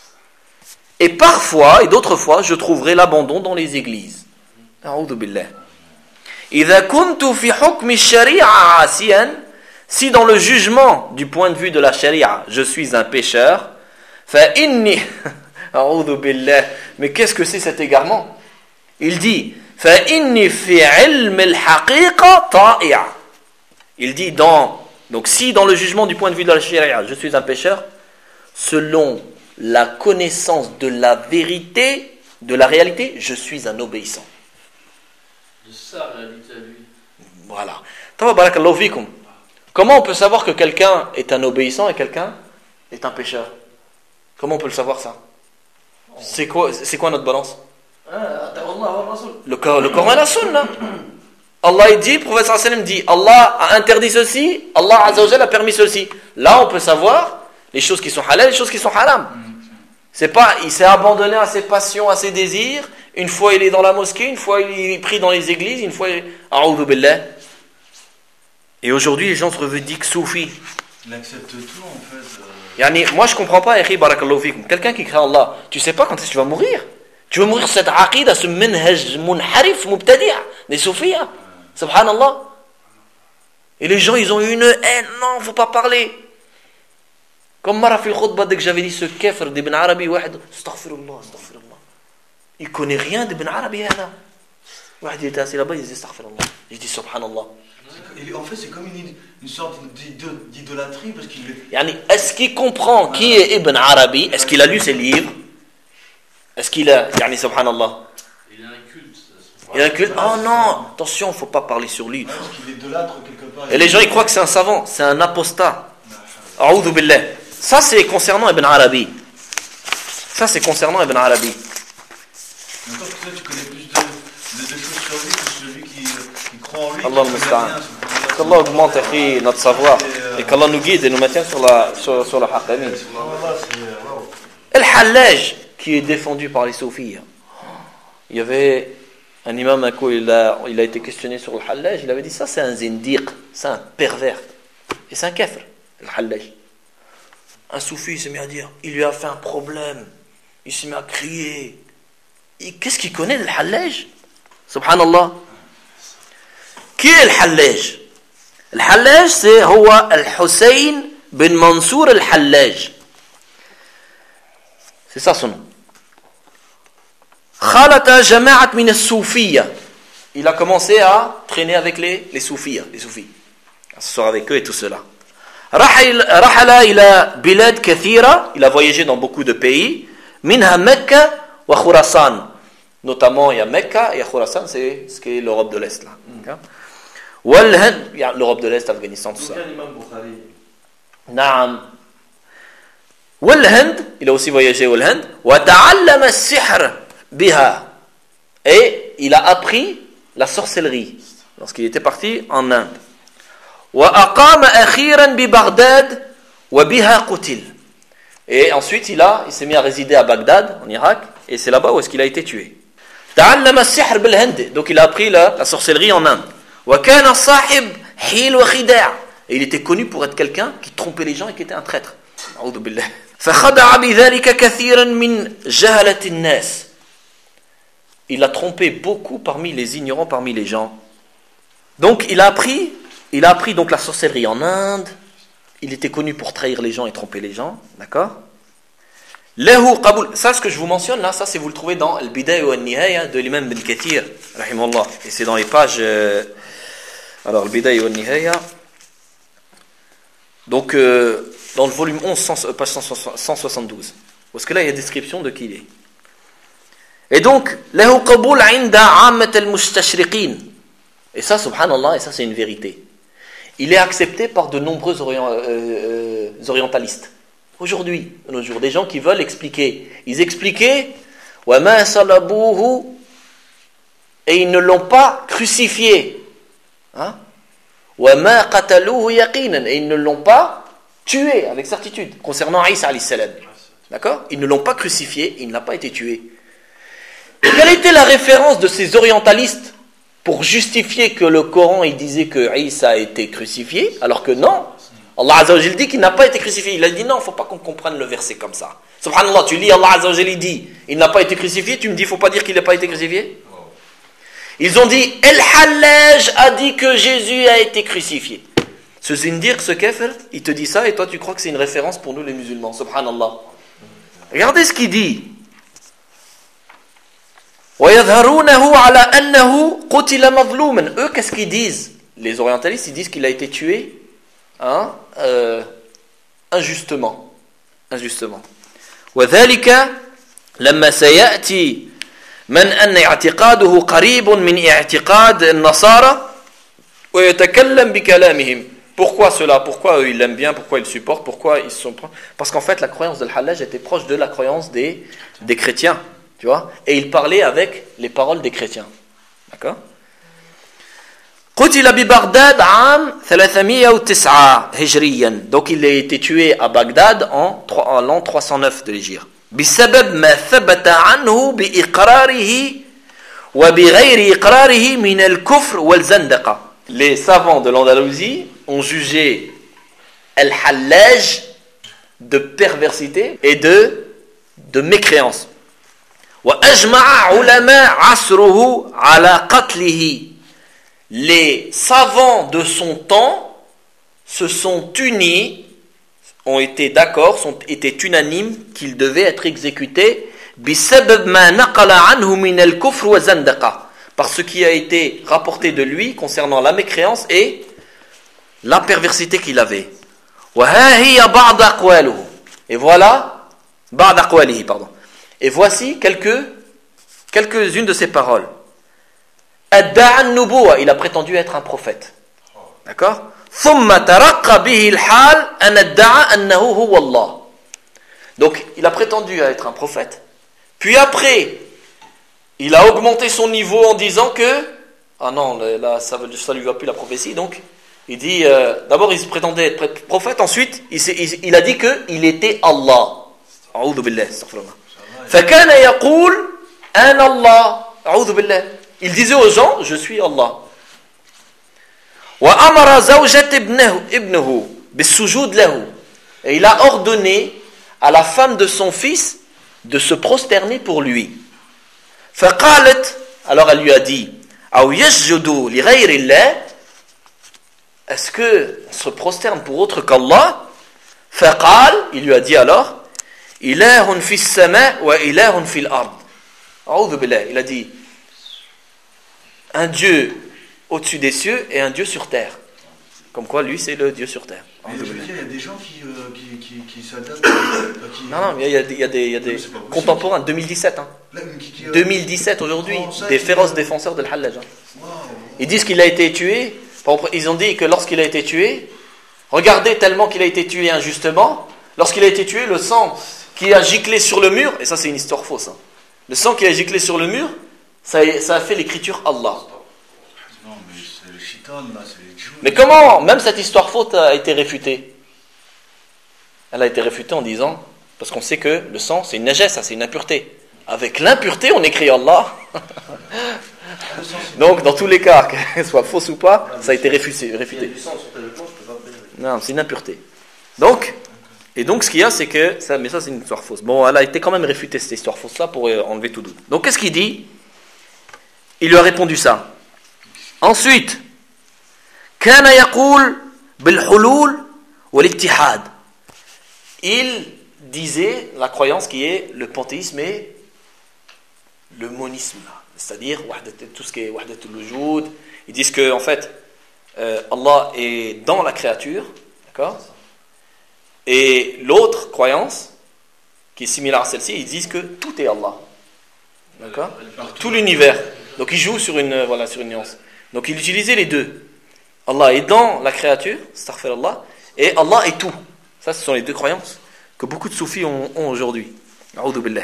Et parfois, et d'autres fois, je trouverai l'abandon dans les églises. A'oudhu billah. Idha kuntu fi hukmi shari'a asiyan. Si dans le jugement du point de vue de la sharia, je suis un pécheur, fa inni, a'oudhu billah, mais qu'est-ce que c'est cet égarement? Il dit, fa inni fi ilm al-haqiqa ta'i'a. Il dit dans, donc si dans le jugement du point de vue de la sharia, je suis un pécheur, selon la connaissance de la vérité, de la réalité, je suis un obéissant. De sa réalité à lui. Voilà. Tabarakallahu fikum. Comment on peut savoir que quelqu'un est un obéissant et quelqu'un est un pécheur? Comment on peut le savoir ça? C'est quoi, c'est quoi notre balance? Le, le Coran et la Sunna. Allah il dit, le prophète sallallahu alayhi wa sallam dit, Allah a interdit ceci, Allah azza wa jalla a permis ceci. Là, on peut savoir les choses qui sont halal et les choses qui sont haram. C'est pas, il s'est abandonné à ses passions, à ses désirs. Une fois il est dans la mosquée, une fois il prie dans les églises, une fois il... A'udhu billah. Et aujourd'hui, les gens se revendiquent soufis. Il accepte tout en fait. Euh... Yani, moi je comprends pas, Akhi barakallahu fikum. Quelqu'un qui craint Allah, tu sais pas quand est-ce que tu vas mourir. Tu vas mourir sur cette aqida, ce minhaj munharif, mubtadi', des soufis. Hein. Subhanallah. Et les gens, ils ont une haine. Non, faut pas parler. Comme Mara fil khutbah, dès que j'avais dit ce kafir d'Ibn Arabi, wahid, astaghfirullah, astaghfirullah. Il connaît rien d'Ibn Arabi, là. Wahid, il était assis là-bas, il disait astaghfirullah. J'ai dit subhanallah. En fait, c'est comme une, une sorte d'idolâtrie parce qu'il est. Yani, est-ce qu'il comprend qui est Ibn Arabi? Est-ce qu'il a lu ses livres? Est-ce qu'il a. Yani, subhanallah. Il a un culte. Il a un culte. Oh non, attention, il ne faut pas parler sur lui. Parce qu'il est idolâtre quelque part. Et les gens, ils croient que c'est un savant, c'est un apostat. A'udhu billah. Ça, c'est concernant Ibn Arabi. Ça, c'est concernant Ibn Arabi. Mais toi, tu connais plus de, de, de choses sur lui que celui qui, qui croit en lui. Allah al-Musta'an. Qu'Allah augmente notre savoir et qu'Allah nous guide et nous maintienne sur la, sur, sur la haqq. Al-Hallaj, qui est défendu par les soufis. Il y avait un imam, un coup, il a, il a été questionné sur le Hallaj. Il avait dit ça, c'est un zindiq, c'est un pervers. Et c'est un kafir, le Hallaj. Un soufi, il s'est mis à dire, il lui a fait un problème. Il s'est mis à crier. Et qu'est-ce qu'il connaît de Hallaj? Subhanallah. Qui est le Hallaj? Le Hallaj, c'est Huwa al-Hussein bin Mansour al-Hallaj. C'est ça son nom. Khalata jama'at min as-soufiyya. Il a commencé à traîner avec les, les soufis, les soufis. À se soir avec eux et tout cela. Rahala ila bilad kathira. Il a voyagé dans beaucoup de pays. Minha Mecca wa Khurasan. Notamment, il y a Mecca et Khurasan, c'est ce qui est l'Europe de l'Est. Là. Walhand, il y a l'Europe de l'Est, Afghanistan, tout ça. Naam. Walhand, il a aussi voyagé au Hind. Wa ta'allama as-sihr biha. Et il a appris la sorcellerie lorsqu'il était parti en Inde. Wa aqama akhiran bi Baghdad wa biha qutil. Et ensuite il a il s'est mis à résider à Bagdad en Irak et c'est là-bas où est-ce qu'il a été tué. Ta'allama as-sihr bil Hind. Donc il a appris la, la sorcellerie en Inde. Wa kana sahib hil wa khida'. Et il était connu pour être quelqu'un qui trompait les gens et qui était un traître. A'udhu billah. Fa khada'a bi dhalika kathiran min jahalati an-nas. Il a trompé beaucoup parmi les ignorants, parmi les gens. Donc il a appris, il a appris donc la sorcellerie en Inde. Il était connu pour trahir les gens et tromper les gens, d'accord? Lahu qaboul. Ça, ce que je vous mentionne là, ça, c'est vous le trouvez dans Al-Bidaya wa Al-Nihaya de l'imam Ibn Kathir, rahimahullah. Et c'est dans les pages. Euh, alors Al-Bidaya wa Al-Nihaya. Donc euh, dans le volume onze, page cent soixante-douze. Parce que là, il y a description de qui il est. Et donc, lahu qaboul 'inda 'ammat al-mustashriqin. Et ça, subhanallah, et ça c'est une vérité. Il est accepté par de nombreux orient, euh, euh, orientalistes. Aujourd'hui, de nos jours, des gens qui veulent expliquer. Ils expliquaient wa ma salabuhu, et ils ne l'ont pas crucifié. Hein? Wa ma qataluhu yaqinan, et ils ne l'ont pas tué avec certitude. Concernant Isa alayhi salam. D'accord? Ils ne l'ont pas crucifié, il n'a pas été tué. Quelle était la référence de ces orientalistes pour justifier que le Coran il disait que Isa a été crucifié, alors que non, Allah Azza wa Jal dit qu'il n'a pas été crucifié. Il a dit non, il ne faut pas qu'on comprenne le verset comme ça. Subhanallah, tu lis Allah Azza wa Jal, il dit il n'a pas été crucifié, tu me dis il ne faut pas dire qu'il n'a pas été crucifié. Ils ont dit El-Hallaj a dit que Jésus a été crucifié. Ce zindir, ce kafir, il te dit ça et toi tu crois que c'est une référence pour nous les musulmans. Subhanallah. Regardez ce qu'il dit. Eux, qu'est-ce qu'ils disent? Les orientalistes, ils disent qu'il a été tué hein, euh, injustement. Injustement. وذلك لما سيأتي من أن اعتقاده قريب من اعتقاد النصارى ويتكلم بكلامهم. Pourquoi cela? Pourquoi eux, ils l'aiment bien? Pourquoi ils le supportent? Pourquoi ils sont... Parce qu'en fait, la croyance de l'Hallaj était proche de la croyance des, des chrétiens. Tu vois? Et il parlait avec les paroles des chrétiens. D'accord? قتل ببغداد عام ثلاثمائة وتسعة هجريا. Donc il a été tué à Bagdad en, en l'an trois cent neuf de l'Hégire. بسبب ما ثبت عنه بإقراره وبغير إقراره من الكفر والزندقة. Les savants de l'Andalousie ont jugé Al-Hallaj de perversité et de, de mécréance. وأجمع علماء عصره على قتله. Les savants de son temps se sont unis, ont été d'accord, sont étaient unanimes qu'il devait être exécuté بسبب ما نقل عنه من الكفر والزندقة, par ce qui a été rapporté de lui concernant la mécréance et la perversité qu'il avait. وها هي بعض أقواله. Et voilà بعض أقواله, pardon. Et voici quelques quelques-unes de ses paroles. أدعى النبوة, il a prétendu être un prophète. D'accord? ثم ترقى به الحال أن ادعى أنه هو الله. Donc il a prétendu être un prophète. Puis après, il a augmenté son niveau en disant que ah non, là ça ne lui va plus la prophétie. Donc il dit euh, d'abord il se prétendait être prophète, ensuite il, il, il a dit que il était Allah. أعوذ بالله استغفر الله. فكان يقول أنا الله أعوذ بالله. Il disait aux gens, je suis Allah. وأمر زوجة ابنه ابنه بالسجود له. Et il a ordonné à la femme de son fils de se prosterner pour lui. فقالت, alors elle lui a dit, أو يسجد لغير الله, est-ce que on se prosterne pour autre qu'Allah? فقال, il lui a dit alors, إله في السماء وإله في الأرض. أعوذ بالله. Il a dit, un Dieu au-dessus des cieux et un Dieu sur terre. Comme quoi, lui, c'est le Dieu sur terre. Mais je veux dire, il y a des gens qui, euh, qui, qui, qui s'adaptent. Euh, qui... Non, non, mais il y a, il y a des, il y a des contemporains. deux mille dix-sept, hein. Là, qui, qui, euh, deux mille dix-sept aujourd'hui, des féroces défenseurs de l'Hallaj. Hein. Wow. Ils disent qu'il a été tué. Ils ont dit que lorsqu'il a été tué, regardez tellement qu'il a été tué injustement. Lorsqu'il a été tué, le sang qui a giclé sur le mur, et ça c'est une histoire fausse, hein. Le sang qui a giclé sur le mur, ça a, ça a fait l'écriture Allah. Non, mais c'est le chitan, là, c'est les djouns. Mais comment même cette histoire fausse a été réfutée? Elle a été réfutée en disant, parce qu'on sait que le sang c'est une najasa, ça c'est une impureté. Avec l'impureté on écrit Allah. Donc dans tous les cas, qu'elle soit fausse ou pas, ça a été réfuté. réfuté. Il y a du sang sur tes vêtements, je peux pas payer. Non, c'est une impureté. Donc, et donc ce qu'il y a, c'est que, ça, mais ça c'est une histoire fausse. Bon, elle a été quand même réfutée cette histoire fausse-là pour enlever tout doute. Donc qu'est-ce qu'il dit? Il lui a répondu ça. Ensuite, كان يقول بالحلول والاتحاد. Il disait la croyance qui est le panthéisme et le monisme, c'est-à-dire tout ce qui est wahdat al-wujud. Ils disent que en fait euh, Allah est dans la créature, d'accord? Et l'autre croyance qui est similaire à celle-ci, ils disent que tout est Allah, d'accord? Tout l'univers. Donc ils jouent sur une voilà sur une nuance. Donc il utilisait les deux. Allah est dans la créature, astaghfirullah, et Allah est tout. Ça, ce sont les deux croyances que beaucoup de soufis ont, ont aujourd'hui. A'udhu billah.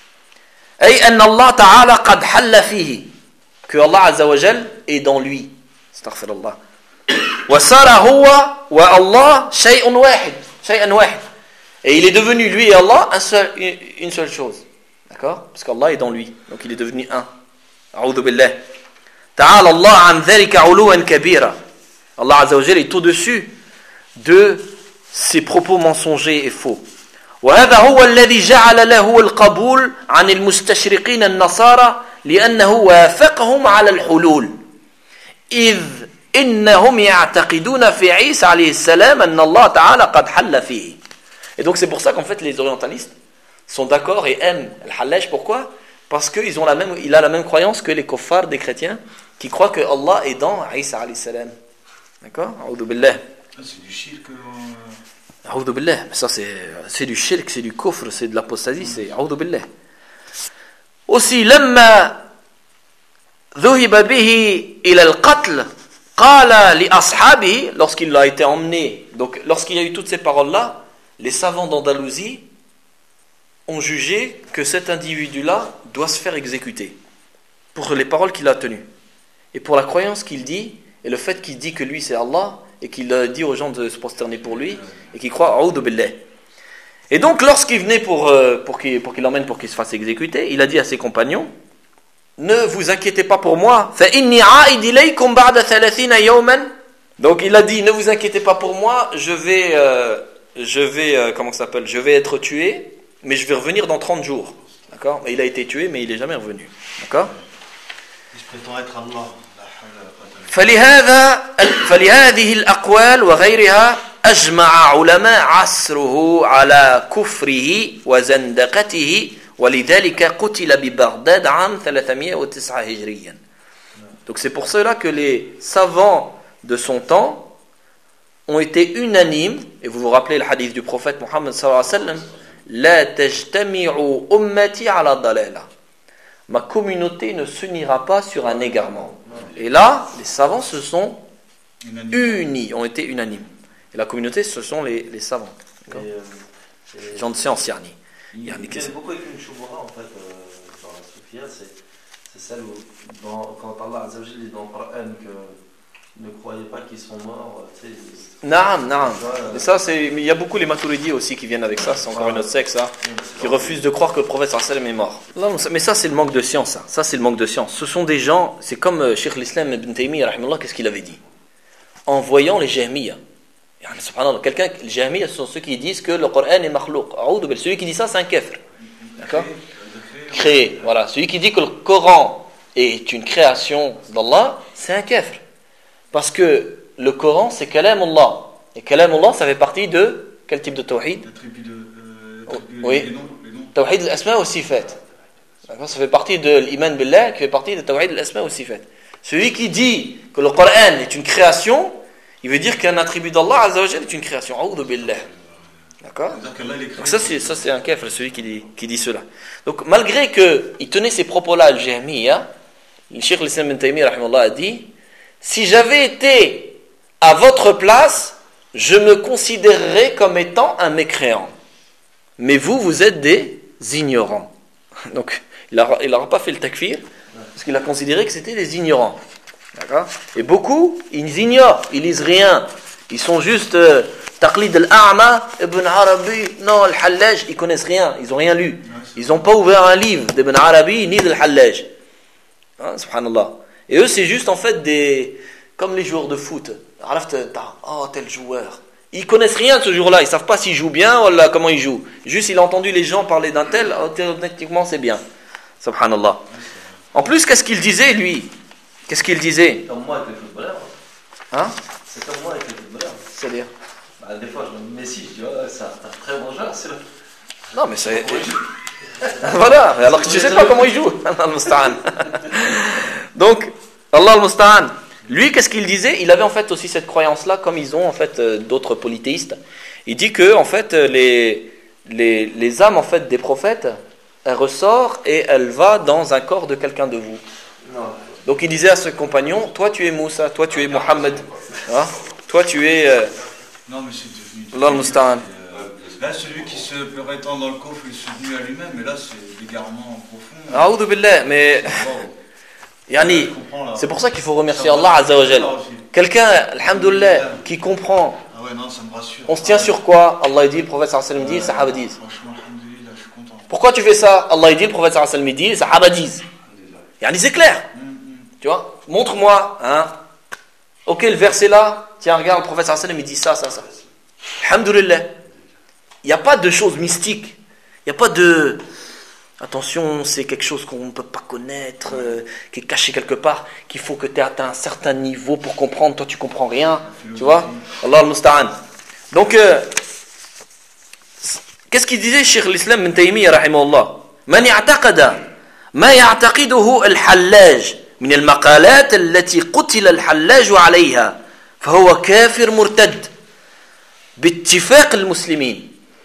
Ay anna Allah ta'ala qad halla fihi, que Allah azza wa jal est dans lui. Astaghfirullah. Wa sara huwa wa Allah shay'un wahid, shay'an wahid. Et il est devenu lui et Allah un seul, une, une seule chose. D'accord? Parce qu'Allah est dans lui. Donc il est devenu un. A'udhu billah. Ta'ala Allah an dhalika 'uluwan kabira. Allah azza wa jal est au-dessus de ses propos mensongers et faux. وهذا هو الذي جعل له القبول عن المستشرقين النصارى لأنه وافقهم على الحلول إذ إنهم يعتقدون في عيسى عليه السلام أن الله تعالى قد حل فيه. Et donc c'est pour ça qu'en fait les orientalistes sont d'accord et aiment le hallaj. Pourquoi? Parce qu'il a la même croyance que les kuffars des chrétiens qui croient que Allah est dans Isa alayhi salam. D'accord? A'udhu billah. C'est du shirk. A'udhu billah. Mais ça c'est, c'est du shirk, c'est du kufr, c'est de l'apostasie, c'est A'udhu billah. Aussi, لما ذهب به إلى القتل قال لأصحابه, lorsqu'il a été emmené, donc lorsqu'il y a eu toutes ces paroles-là, les savants d'Andalousie ont jugé que cet individu-là doit se faire exécuter pour les paroles qu'il a tenues et pour la croyance qu'il dit et le fait qu'il dit que lui c'est Allah et qu'il euh, dit aux gens de se prosterner pour lui et qu'il croit A'udhu billah. Et donc lorsqu'il venait pour, euh, pour qu'il pour qu'il l'emmène pour qu'il se fasse exécuter, il a dit à ses compagnons: ne vous inquiétez pas pour moi. Fa inni a'id ilaykum ba'da thalathina yawman. Donc il a dit: ne vous inquiétez pas pour moi, je vais euh, je vais euh, comment ça s'appelle, je vais être tué, mais je vais revenir dans trente jours. D'accord? Mais il a été tué, mais il est jamais revenu. D'accord? Je prétends être Allah. فلهذا فلهذه الأقوال وغيرها أجمع علماء عصره على كفره وزندقته ولذلك قتل ببغداد عام ثلاثمائة وتسعة هجريا. Donc c'est pour cela que les savants de son temps ont été unanimes, et vous vous rappelez le hadith du prophète Mohammed sallallahu alayhi wa sallam: La tajtami'u ummati ala dalala. Ma communauté ne s'unira pas sur un égarement. Et là, les savants se sont unis, ont été unanimes. Et la communauté, ce sont les, les savants. D'accord? Et, euh, et- Les gens de science, yani. Il y a beaucoup avec une shubha en fait euh, dans la soufia, c'est, c'est celle où dans, quand Allah Azza wa Jalla dit dans le Coran que ne croyez pas qu'ils sont morts, tu sais. ils- Naam, naam. tu vois, euh, Et ça, c'est, mais il y a beaucoup les Maturidis aussi qui viennent avec ça, c'est encore une autre secte, ça, qui refusent de croire que le prophète sallallahu alayhi wa sallam est mort. Non, mais ça, c'est le manque de science, ça. Ça, c'est le manque de science. Ce sont des gens, c'est comme euh, Cheikh l'Islam ibn Taymiyyah, rahimahullah, qu'est-ce qu'il avait dit? En voyant les Jahmiyyah. Yani, subhanallah, quelqu'un, les Jahmiyyah, ce sont ceux qui disent que le Coran est makhlouq. A'udhu billah. Celui qui dit ça, c'est un kafir. D'accord? Créé. Voilà. Celui qui dit que le Coran est une création d'Allah, c'est un kafir. Parce que le Coran, c'est kalam Allah. Et kalam Allah, ça fait partie de quel type de tawhid? L'attribut de. Euh, Oh, l'attribut- oui. Les noms. Les noms. Tawhid al-asma wa sifat. D'accord? Ça fait partie de l'iman billah, qui fait partie de tawhid al-asma wa sifat. Celui qui dit que le Coran est une création, il veut dire qu'un attribut d'Allah Azza wa Jalla est une création. A'udhu billah. D'accord? C'est-à-dire que là, il est créé. Donc ça c'est, ça c'est un kafir, celui qui dit, qui dit cela. Donc malgré qu'il tenait ces propos-là à al-Jahmiyyah, le Cheikh l'Islam ibn Taymiyyah rahimahullah, a dit: si j'avais été à votre place, je me considérerais comme étant un mécréant. Mais vous, vous êtes des ignorants. Donc il n'aura pas fait le takfir, parce qu'il a considéré que c'était des ignorants. D'accord? Et beaucoup, ils ignorent, ils lisent rien. Ils sont juste euh, Taqlid al-A'ma, Ibn Arabi, non, al-Hallaj, ils connaissent rien, ils n'ont rien lu. Ils n'ont pas ouvert un livre d'Ibn Arabi ni de al-Hallaj. Hein, subhanallah. Et eux, c'est juste en fait des. Comme les joueurs de foot. Oh, tel joueur. Ils connaissent rien de ce jour-là, ils ne savent pas s'il joue bien ou là, comment il joue. Juste, il a entendu les gens parler d'un tel, oh, techniquement c'est bien. Subhanallah. En plus, qu'est-ce qu'il disait lui? Qu'est-ce qu'il disait? Comme moi avec les footballeurs. Hein? C'est comme moi avec les footballeurs. C'est-à-dire? Bah, des fois, je me Messi, je dis, ouais, c'est un, c'est un très bon joueur, c'est le. Non, mais c'est. Voilà, alors que tu ne sais pas comment il joue. Allah al-Musta'an. Donc, Allah al-Musta'an. Lui, qu'est-ce qu'il disait? Il avait en fait aussi cette croyance-là, comme ils ont en fait euh, d'autres polythéistes. Il dit que en fait les, les, les âmes en fait des prophètes, elles ressortent et elles vont dans un corps de quelqu'un de vous. Non. Donc il disait à ses compagnons: toi tu es Moussa, toi tu es Mohammed, hein? Toi tu es euh, Non, mais c'est devenu. Allah al-Musta'an. Euh, Là, celui qui se prétend dans le coffre, il se nuit à lui-même, mais là, c'est l'égarement profond. A'udhu billah, mais Wow. yani, Je comprends, là. c'est pour ça qu'il faut remercier Allah Azza wa Jal. Quelqu'un, alhamdoulilah, qui comprend. Ah ouais, non, ça me rassure. On se tient sur quoi? Allah dit, le prophète sallallahu alayhi wa sallam dit, les sahaba disent. Franchement, alhamdoulilah, je suis content. Pourquoi tu fais ça? Allah dit, le prophète sallallahu alayhi wa sallam dit, les sahaba disent. Yani, c'est clair. Hum, hum. Tu vois? Montre-moi, hein. Ok, le verset là, tiens, regarde, le prophète sallallahu alayhi wa sallam, il dit ça, ça, ça. Alhamdoulilah. Il n'y a pas de choses mystiques. Il n'y a pas de. Attention, c'est quelque chose qu'on ne peut pas connaître, euh, qui est caché quelque part, qu'il faut que tu aies atteint un certain niveau pour comprendre. Toi, tu ne comprends rien. Tu vois? Allah al-Musta'an. Donc, euh, qu'est-ce qu'il disait, Cheikh l'Islam ibn Taymiyyah, rahimahullah? Man i'taqada ma ya'taqiduhu al-Hallaj min al-maqalat allati qutila al-Hallaj alayha fahuwa kafir murtad bittifaq al-muslimin.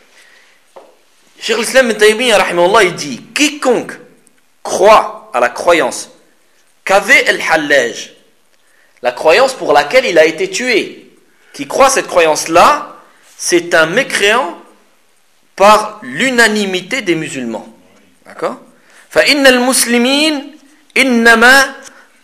Cheikh l'Islam ibn Taymiyyah, rahimahullah, il dit: quiconque croit à la croyance qu'avait al-Hallaj, la croyance pour laquelle il a été tué, qui croit cette croyance-là, c'est un mécréant par l'unanimité des musulmans. D'accord? فإن المسلمين إنما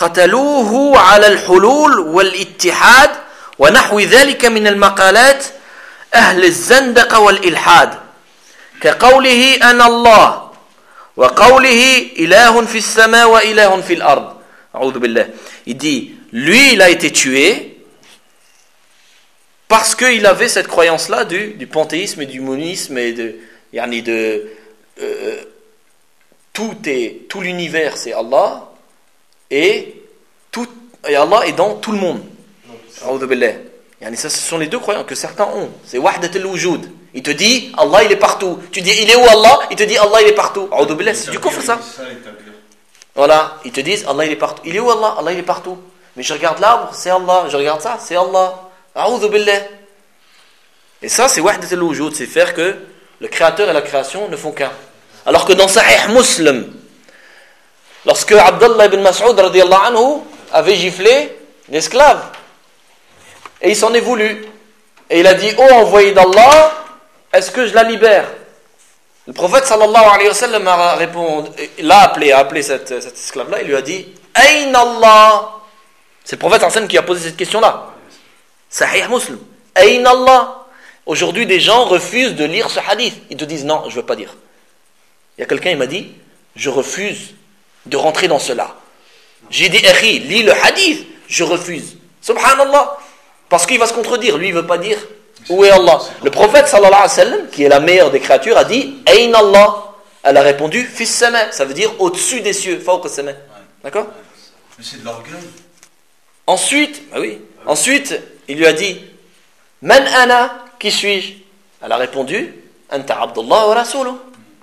قتلوه على الحلول والاتحاد ونحو ذلك من المقالات أهل الزندقة والإلحاد كقوله أنا الله وقوله إله في السماء وإله في الأرض. أعوذ بالله. Il dit, lui il a été tué parce qu'il avait cette croyance-là du, du panthéisme et du monisme et de, yani de euh, tout, est, tout l'univers c'est Allah et, tout, et Allah est dans tout le monde. A'udhu billah. Yani ça, ce sont les deux croyances que certains ont. C'est wahdat al-wujud. Il te dit Allah il est partout. Tu dis il est où Allah? Il te dit Allah il est partout. A'udhu billah. C'est du kufr ça. Voilà. Ils te disent Allah il est partout. Il est où Allah? Allah il est partout. Mais je regarde l'arbre, c'est Allah. Je regarde ça, c'est Allah. A'udhu billah. Et ça c'est wahdat al-wujud. C'est faire que le créateur et la création ne font qu'un. Alors que dans Sahih Muslim, lorsque Abdullah ibn Mas'ud radiyallahu anhu avait giflé l'esclave, et il s'en est voulu, et il a dit ô envoyé d'Allah, est-ce que je la libère? Le prophète sallallahu alayhi wa sallam a répondu, l'a appelé, a appelé cette, cet esclave-là, il lui a dit Ayn Allah. C'est le prophète sallallahu alayhi wa sallam qui a posé cette question-là. Sahih Muslim. Ayn Allah. Aujourd'hui, des gens refusent de lire ce hadith. Ils te disent non, je ne veux pas dire. Il y a quelqu'un, il m'a dit je refuse de rentrer dans cela. J'ai dit Akhi, lis le hadith. Je refuse. Subhanallah. Parce qu'il va se contredire. Lui, il ne veut pas dire où est Allah. Le prophète sallallahu alayhi wa sallam, qui est la meilleure des créatures, a dit Ayn Allah. Elle a répondu Fis sama. Ça veut dire au-dessus des cieux. Fawq as-sama. D'accord? Mais c'est de l'orgueil. Ensuite, bah oui. Ensuite, il lui a dit Man ana, qui suis-je? Elle a répondu Anta Abdullah wa Rasuluh.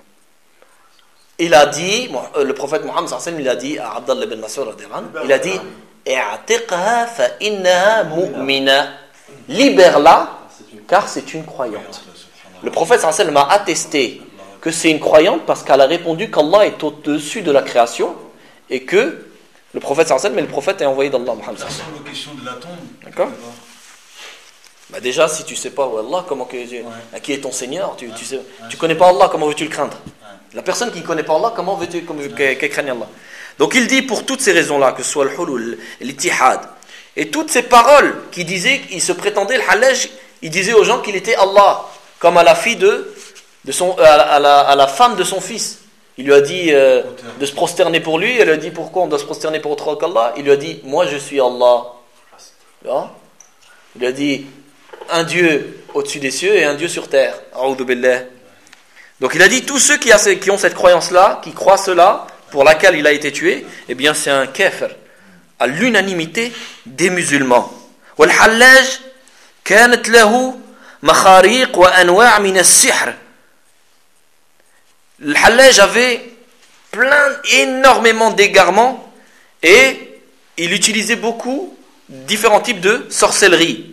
Il a dit, le prophète Mohammed sallallahu alayhi wa sallam, il a dit à Abdullah ibn Mas'ud, il a dit I'atiqha fa innaha mu'mina. Libère-la car c'est une croyante. Le prophète sallallahu alayhi wa sallam a attesté que c'est une croyante parce qu'elle a répondu qu'Allah est au-dessus de la création et que le prophète sallallahu alayhi wa sallam est le prophète est envoyé d'Allah. Mohammed sallallahu alayhi wa sallam. La question de la tombe. D'accord? Bah déjà, si tu sais pas où Allah, comment que, ouais. qui est ton Seigneur, tu, ouais. tu sais, ouais. tu connais pas Allah, comment veux-tu le craindre? Ouais. La personne qui ne connaît pas Allah, comment veux-tu ouais. qu'elle qu craigne Allah? Donc il dit pour toutes ces raisons-là, que ce soit le hulul, l'itihad, et toutes ces paroles qui disaient, il se prétendait, le halaj, il disait aux gens qu'il était Allah, comme à la fille de, de son, à la, à la, à la femme de son fils. Il lui a dit euh, de se prosterner pour lui, elle lui a dit pourquoi on doit se prosterner pour autre qu'Allah? Il lui a dit, moi je suis Allah. Là, il lui a dit, un Dieu au-dessus des cieux et un Dieu sur terre. A'udhu billah. Donc il a dit tous ceux qui, a, qui ont cette croyance-là, qui croient cela, pour laquelle il a été tué, eh bien c'est un kafir à l'unanimité des musulmans. والحلاج كانت له مخاريق وأنواع من السحر. Le Hallaj avait plein, énormément d'égarements et il utilisait beaucoup différents types de sorcellerie.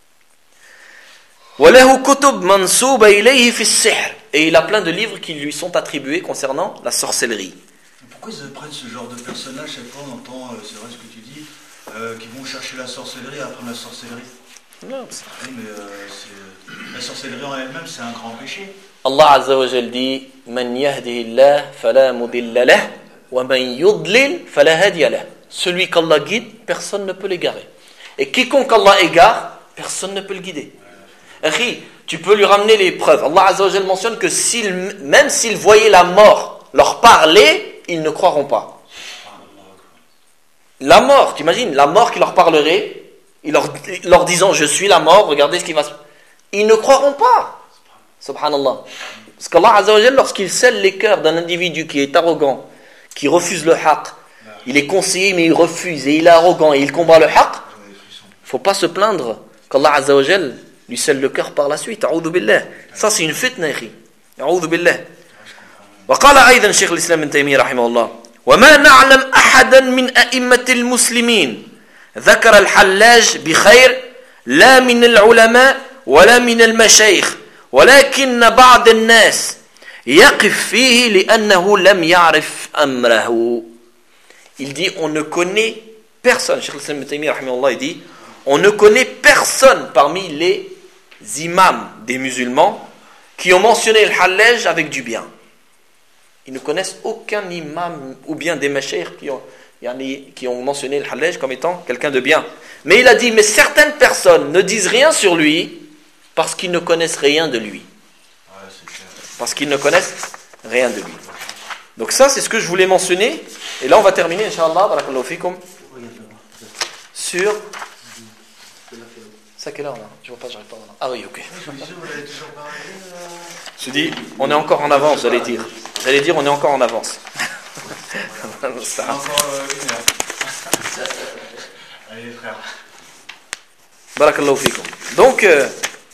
وله كتب منسوبة إليه في السحر. Et il a plein de livres qui lui sont attribués concernant la sorcellerie. Pourquoi ils prennent ce genre de personnages? Chaque fois on entend, euh, c'est vrai ce que tu dis, euh, qui vont chercher la sorcellerie, apprendre la sorcellerie. Non, c'est... Oui, mais euh, la sorcellerie en elle-même, c'est un grand péché. Allah Azza wa Jal dit Man yahdihillah fala mudilla lah wa man yudlil fala hadiya lah. Celui qu'Allah guide, personne ne peut l'égarer. Et quiconque Allah égare, personne ne peut le guider. Akhi, tu peux lui ramener les preuves. Allah Azza wa Jal mentionne que s'ils, même s'ils voyaient la mort leur parler, ils ne croiront pas. La mort, t'imagines, la mort qui leur parlerait, ils leur, leur disant je suis la mort, regardez ce qui va se passer. Ils ne croiront pas. Subhanallah. Parce qu'Allah Azza wa Jal, lorsqu'il scelle les cœurs d'un individu qui est arrogant, qui refuse le haqq, il est conseillé mais il refuse et il est arrogant et il combat le haqq, il ne faut pas se plaindre qu'Allah Azza wa Jal lui scelle le cœur par la suite. A'udhu billah. Ça c'est une fitna, akhi. A'udhu billah. وقال أيضا شيخ الإسلام ابن تيمية رحمه الله وما نعلم أحدا من أئمة المسلمين ذكر الحلاج بخير لا من العلماء ولا من المشايخ ولكن بعض الناس يقف فيه لأنه لم يعرف أمره. Il dit on ne connaît personne, Cheikh l'Islam Ibn Taymiyyah rahimahullah, il dit on ne connaît personne parmi les imams des musulmans qui ont mentionné le hallaj avec du bien. Ils ne connaissent aucun imam ou bien des mashayikh qui ont, yani, qui ont mentionné le Hallaj comme étant quelqu'un de bien. Mais il a dit, mais certaines personnes ne disent rien sur lui parce qu'ils ne connaissent rien de lui. Ouais, c'est clair. Parce qu'ils ne connaissent rien de lui. Donc ça, c'est ce que je voulais mentionner. Et là, on va terminer, Inch'Allah, barakallahu fikum, sur... C'est à quelle heure là? Je vois pas, j'arrive pas à voir. Ah oui, ok. Je me dis, vous l'avez toujours parlé. Je dis, on est encore en avance, j'allais dire. J'allais dire, on est encore en avance. Encore euh, une heure. Allez, frère. Barakallahu fikum. Donc, euh,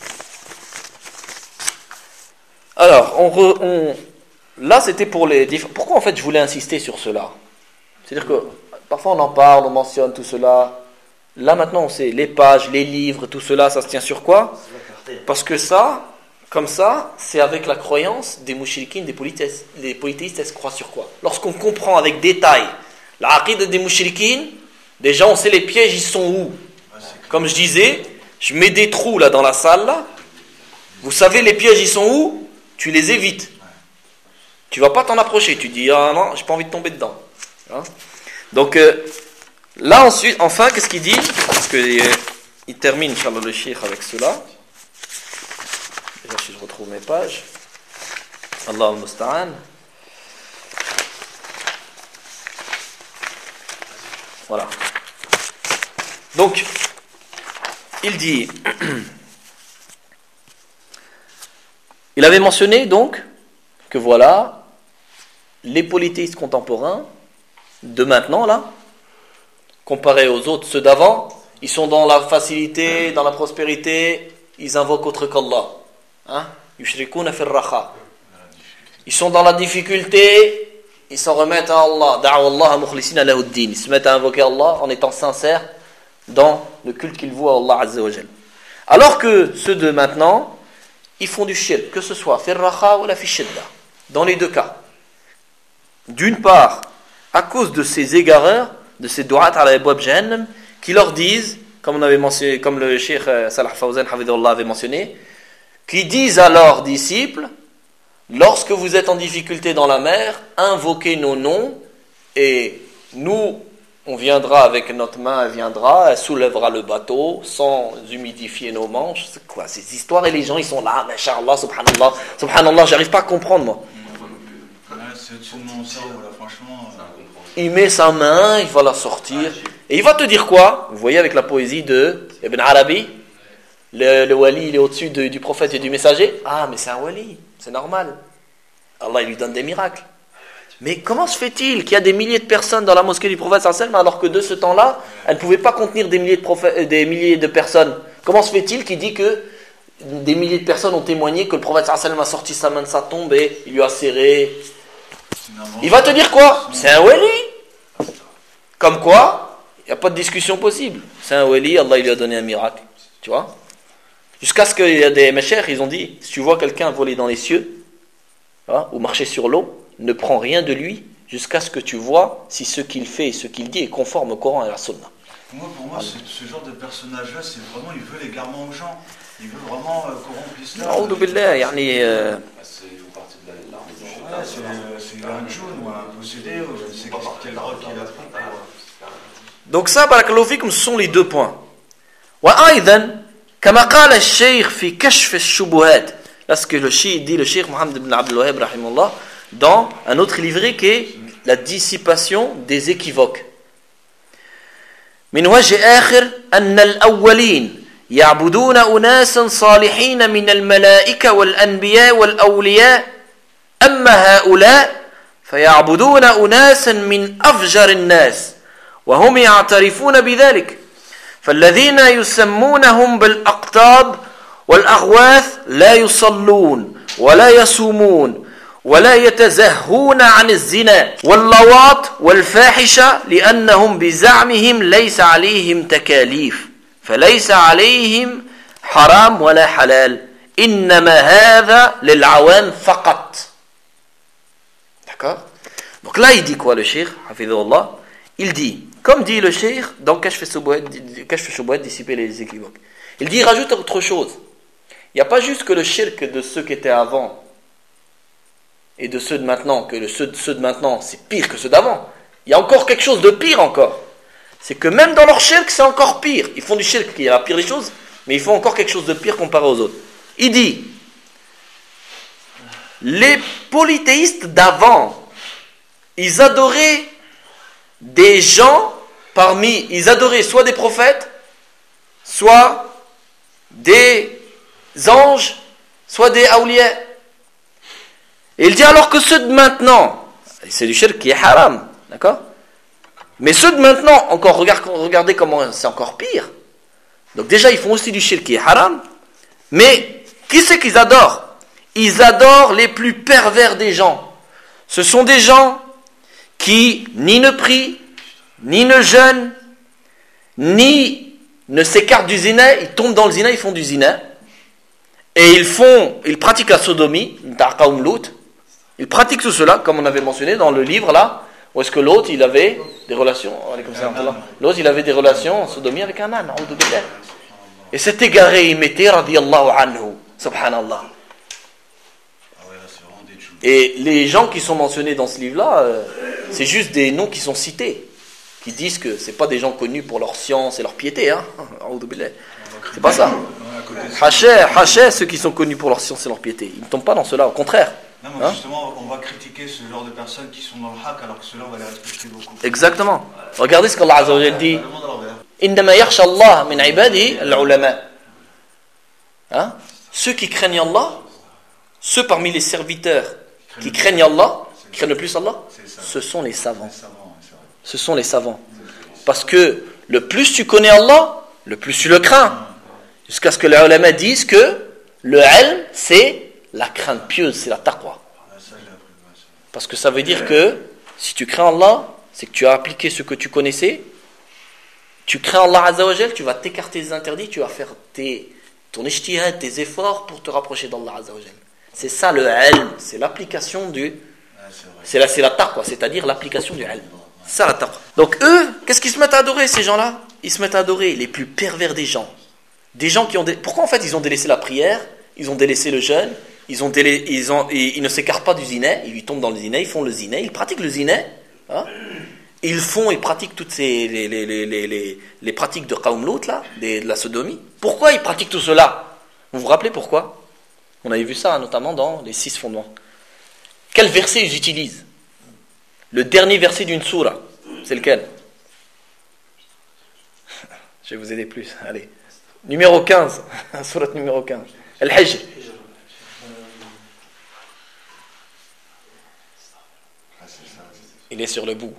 alors, on, re, on là, c'était pour les... Diff- Pourquoi, en fait, je voulais insister sur cela? C'est-à-dire que, parfois, on en parle, on mentionne tout cela. Là, maintenant, on sait, les pages, les livres, tout cela, ça se tient sur quoi? Parce que ça, comme ça, c'est avec la croyance des mouchriquines, des polythéistes. Les polythéistes, elles se croient sur quoi? Lorsqu'on comprend avec détail la aqida des mouchriquines, déjà, on sait les pièges, ils sont où? Comme je disais, je mets des trous là dans la salle, là. Vous savez, les pièges, ils sont où? Tu les évites. Tu vas pas t'en approcher. Tu dis, ah non, j'ai pas envie de tomber dedans. Hein? Donc, euh, là, ensuite, enfin, qu'est-ce qu'il dit? Parce que euh, il termine, Inch'Allah, le cheikh avec cela. Déjà, si je retrouve mes pages. Allah al-Musta'an. Voilà. Donc, il dit... Il avait mentionné, donc, que voilà, les polythéistes contemporains, de maintenant, là, comparés aux autres, ceux d'avant, ils sont dans la facilité, dans la prospérité, ils invoquent autre qu'Allah. Hein? Yushrikuna fir raha. Ils sont dans la difficulté, ils s'en remettent à Allah. Da'u Allah mukhlisina lahu ad-din. Ils se mettent à invoquer Allah en étant sincères dans le culte qu'ils vouent à Allah Azza wa Jal. Alors que ceux de maintenant, ils font du shirk, que ce soit fir raha ou la fi shidda. Dans les deux cas. D'une part, à cause de ces égareurs, de ces du'at ala abwab jahannam, qui leur disent, comme on avait mentionné, comme le cheikh Salah Fawzan Hafidhullah avait mentionné, qui disent à leurs disciples, lorsque vous êtes en difficulté dans la mer, invoquez nos noms et nous, on viendra avec notre main, elle viendra, elle soulèvera le bateau sans humidifier nos manches. C'est quoi ces histoires? Et les gens, ils sont là, masha'Allah, subhanallah, subhanallah, j'arrive pas à comprendre moi. Ouais, c'est au-dessus de mon cerveau, là, franchement. euh, Il met sa main, il va la sortir. Et il va te dire quoi? Vous voyez avec la poésie de Ibn Arabi, le, le wali, il est au-dessus de, du prophète et du messager. Ah, mais c'est un wali, c'est normal. Allah, il lui donne des miracles. Mais comment se fait-il qu'il y a des milliers de personnes dans la mosquée du prophète sallallahu alayhi wa sallam, alors que de ce temps-là, elle ne pouvait pas contenir des milliers de, prophètes, des milliers de personnes? Comment se fait-il qu'il dit que des milliers de personnes ont témoigné que le prophète sallallahu alayhi wa sallam a sorti sa main de sa tombe et il lui a serré? c'est une invention. Il va te dire quoi? C'est un wali. Comme quoi, il n'y a pas de discussion possible. C'est un wali, Allah il lui a donné un miracle. Tu vois? Jusqu'à ce qu'il y a des méchers, ils ont dit, si tu vois quelqu'un voler dans les cieux, hein, ou marcher sur l'eau, ne prends rien de lui jusqu'à ce que tu vois si ce qu'il fait et ce qu'il dit est conforme au Coran et à la Sunna. Moi, pour moi, ce, ce genre de personnage-là, c'est vraiment, il veut l'égarement aux gens. Il veut vraiment euh, corrompre l'islam. A'oudhu billah, yani, euh, C'est- Il faut partie de la- l'armée du Ouais, c'est euh, c'est un jaune ou un possédé, ou je ne sais qu'est-ce- quelle drogue qu'il a pris. pour, euh, donc ça, barakallahu fikum, ce sont les deux points. وأيضا كما قال الشيخ في كشف الشبهات. Là, ce que le cheikh dit, le cheikh Mohammed ibn Abdul Wahhab rahimahullah, dans un autre livret qui est la dissipation des équivoques. من وجه آخر أن الأولين يعبدون أناسا صالحين من الملائكة والأنبياء والأولياء أما هؤلاء فيعبدون أناسا من أفجر الناس وهم يعترفون بذلك فالذين يسمونهم بالأقطاب والأغواث لا يصلون ولا يصومون ولا يتزهون عن الزنا واللواط والفاحشة لأنهم بزعمهم ليس عليهم تكاليف فليس عليهم حرام ولا حلال إنما هذا للعوام فقط. D'accord? Donc là il dit quoi le cheikh Hafidhullah? Il dit, comme dit le cheikh dans Kashf al-Shubuhat, dissiper les équivoques, il dit, il rajoute autre chose. Il n'y a pas juste que le shirk de ceux qui étaient avant et de ceux de maintenant, que le, ceux, ceux de maintenant c'est pire que ceux d'avant. Il y a encore quelque chose de pire encore. C'est que même dans leur shirk, c'est encore pire. Ils font du shirk qui est la pire des choses, mais ils font encore quelque chose de pire comparé aux autres. Il dit, les polythéistes d'avant, ils adoraient des gens parmi, ils adoraient soit des prophètes, soit des anges, soit des awliya. Et il dit alors que ceux de maintenant, c'est du shirk qui est haram, d'accord? Mais ceux de maintenant, encore, regardez comment c'est encore pire. Donc déjà, ils font aussi du shirk qui est haram. Mais, qui c'est qu'ils adorent? Ils adorent les plus pervers des gens. Ce sont des gens qui ni ne prient, ni ne jeûnent, ni ne s'écartent du zina. Ils tombent dans le zina, ils font du zina. Et ils font, ils pratiquent la sodomie, ils pratiquent tout cela, comme on avait mentionné dans le livre là, où est-ce que l'autre il avait des relations, l'autre il avait des relations en sodomie avec un âne, et cet égaré il mettait radiyallahu anhu, subhanallah. Et les gens qui sont mentionnés dans ce livre là, euh, c'est juste des noms qui sont cités, qui disent que c'est pas des gens connus pour leur science et leur piété, hein. C'est pas ça. Hachet, hachet, ceux qui sont connus pour leur science et leur piété, ils ne tombent pas dans cela, au contraire. Non, mais hein? Justement, on va critiquer ce genre de personnes qui sont dans le haq, alors que ceux-là, on va les respecter beaucoup. Exactement. Regardez ce qu'Allah Azza wa Jalla dit. Innama yakhsha Allah min ibadi al-ulama. Hein? Ceux qui craignent Allah, ceux parmi les serviteurs qui craignent Allah, qui craignent le plus Allah, ce sont les savants. Ce sont les savants. Parce que le plus tu connais Allah, le plus tu le crains. Jusqu'à ce que les ulama disent que le ilm, c'est la crainte pieuse, c'est la taqwa. Parce que ça veut dire que si tu crains Allah, c'est que tu as appliqué ce que tu connaissais. Tu crains Allah Azza wa Jal, tu vas t'écarter des interdits, tu vas faire tes, ton ijtihad, tes efforts pour te rapprocher d'Allah Azza wa Jal. C'est ça le ilm, c'est l'application du... C'est la, c'est la taqwa, c'est-à-dire l'application du ilm. C'est ça la taqwa. Donc eux, qu'est-ce qu'ils se mettent à adorer ces gens-là? Ils se mettent à adorer les plus pervers des gens. Des gens qui ont... Dé... Pourquoi en fait ils ont délaissé la prière? Ils ont délaissé le jeûne? Ils, ont délai, ils, ont, ils, ils ne s'écartent pas du zina, ils tombent dans le zina, ils font le zina, ils pratiquent le zina. Hein? Ils font, ils pratiquent toutes ces les, les, les, les, les, les pratiques de Qawm Lut, là, de, de la sodomie. Pourquoi ils pratiquent tout cela? Vous vous rappelez pourquoi? On avait vu ça notamment dans les six fondements. Quel verset ils utilisent? Le dernier verset d'une sourate, c'est lequel? Je vais vous aider plus, allez. Numéro quinze, sourate numéro quinze. Al-Hijr. Il est sur le bout.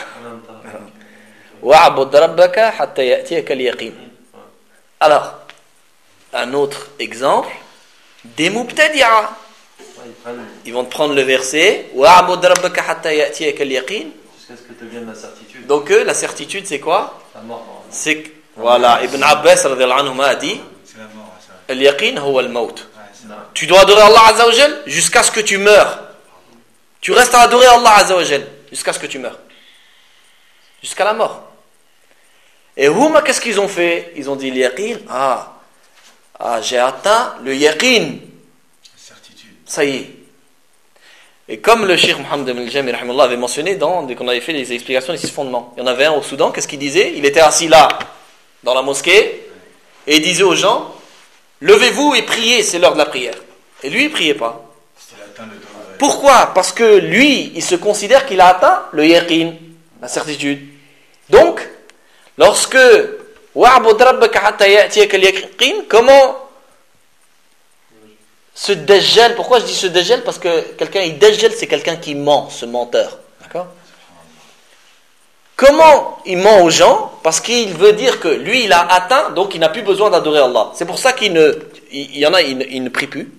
Alors, un autre exemple, des mubtadi'a. Ils vont te prendre le verset. Jusqu'à ce que te vienne la certitude. Donc, eux, la certitude, c'est quoi? La mort. C'est, voilà, Ibn Abbas radiyallahu anhu a dit Al-yaqin huwa al-maut. Tu dois adorer Allah Azza wa Jal jusqu'à ce que tu meurs. Tu restes à adorer Allah Azza wa Jal jusqu'à ce que tu meurs. Jusqu'à la mort. Et Houma, qu'est-ce qu'ils ont fait? Ils ont dit l'yaqin. Ah, ah j'ai atteint le yaqin. Certitude. Ça y est. Et comme le Cheikh Mohammed ibn al-Jami avait mentionné dans, dès qu'on avait fait les explications des six fondements, il y en avait un au Soudan, qu'est-ce qu'il disait? Il était assis là, dans la mosquée, et il disait aux gens, levez-vous et priez, c'est l'heure de la prière. Et lui, il ne priait pas. Pourquoi? Parce que lui, il se considère qu'il a atteint le yaqin, la certitude. Donc, lorsque comment ce dajjal, pourquoi je dis ce dajjal? Parce que quelqu'un, il dajjal, c'est quelqu'un qui ment, ce menteur. D'accord? Comment il ment aux gens? Parce qu'il veut dire que lui, il a atteint, donc il n'a plus besoin d'adorer Allah. C'est pour ça qu'il ne, il, il y en a, il ne, il ne prie plus.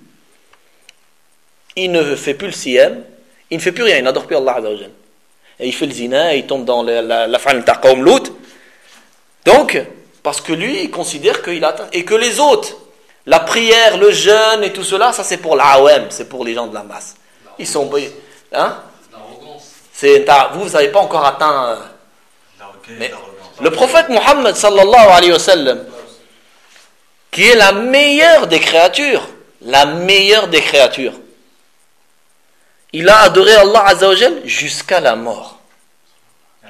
Il ne fait plus le siyam, il ne fait plus rien, il n'adore plus Allah Azza wa Jal. Et il fait le zina, et il tombe dans la, la, la fa'al ta Qawm Lut. Donc, parce que lui, il considère qu'il a atteint. Et que les autres, la prière, le jeûne et tout cela, ça c'est pour l'awam, c'est pour les gens de la masse. Ils sont... Hein? C'est, vous, vous n'avez pas encore atteint... Mais le prophète Mohammed sallallahu alayhi wa sallam, qui est la meilleure des créatures, la meilleure des créatures, il a adoré Allah Azza wa Jal jusqu'à la mort.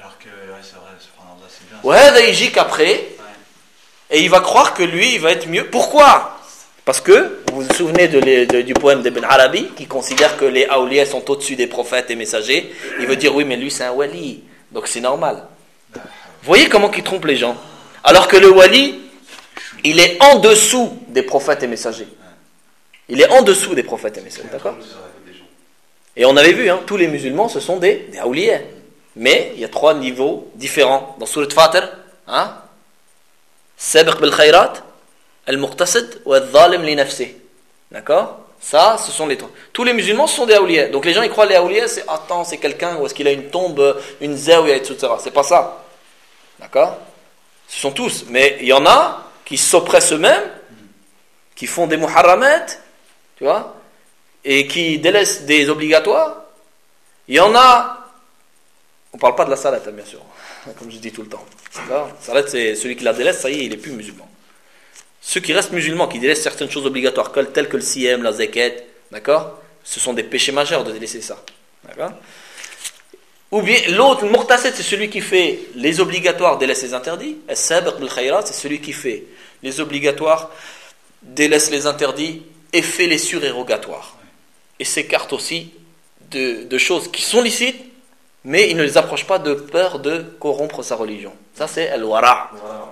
وهذا يجيك après et il va croire que lui il va être mieux. Pourquoi? Parce que vous vous souvenez de les, de, du poème d'Ibn Arabi qui considère que les awliya sont au-dessus des prophètes et messagers. Il veut dire oui mais lui c'est un wali, donc c'est normal. Vous voyez comment il trompe les gens? Alors que le wali il est en dessous des prophètes et messagers. Il est en dessous des prophètes et messagers, d'accord? Et on avait vu, hein, tous les musulmans ce sont des, des awliya. Mais il y a trois niveaux différents. Dans Surat Fatir, hein? Sabiq bil khayrat, al-muqtasid wa al-zalim li nafsi. D'accord? Ça, ce sont les trois. Tous les musulmans ce sont des awliya. Donc les gens ils croient les awliya, c'est attends, c'est quelqu'un, ou est-ce qu'il a une tombe, une zawiya, et cetera. C'est pas ça. D'accord? Ce sont tous. Mais il y en a qui s'oppressent eux-mêmes, qui font des muharramat, tu vois, et qui délaissent des obligatoires. Il y en a, on ne parle pas de la salat, bien sûr, comme je dis tout le temps. La salat, c'est celui qui la délaisse, ça y est, il n'est plus musulman. Ceux qui restent musulmans, qui délaissent certaines choses obligatoires, telles que le siyam, la zakat, d'accord, ce sont des péchés majeurs de délaisser ça. D'accord? Ou bien l'autre, le muqtasid, c'est celui qui fait les obligatoires, délaisse les interdits. As-sabiq bil khayrat, c'est celui qui fait les obligatoires, délaisse les interdits et fait les surérogatoires. Et s'écarte aussi de, de choses qui sont licites, mais il ne les approche pas de peur de corrompre sa religion. Ça c'est al-wara'.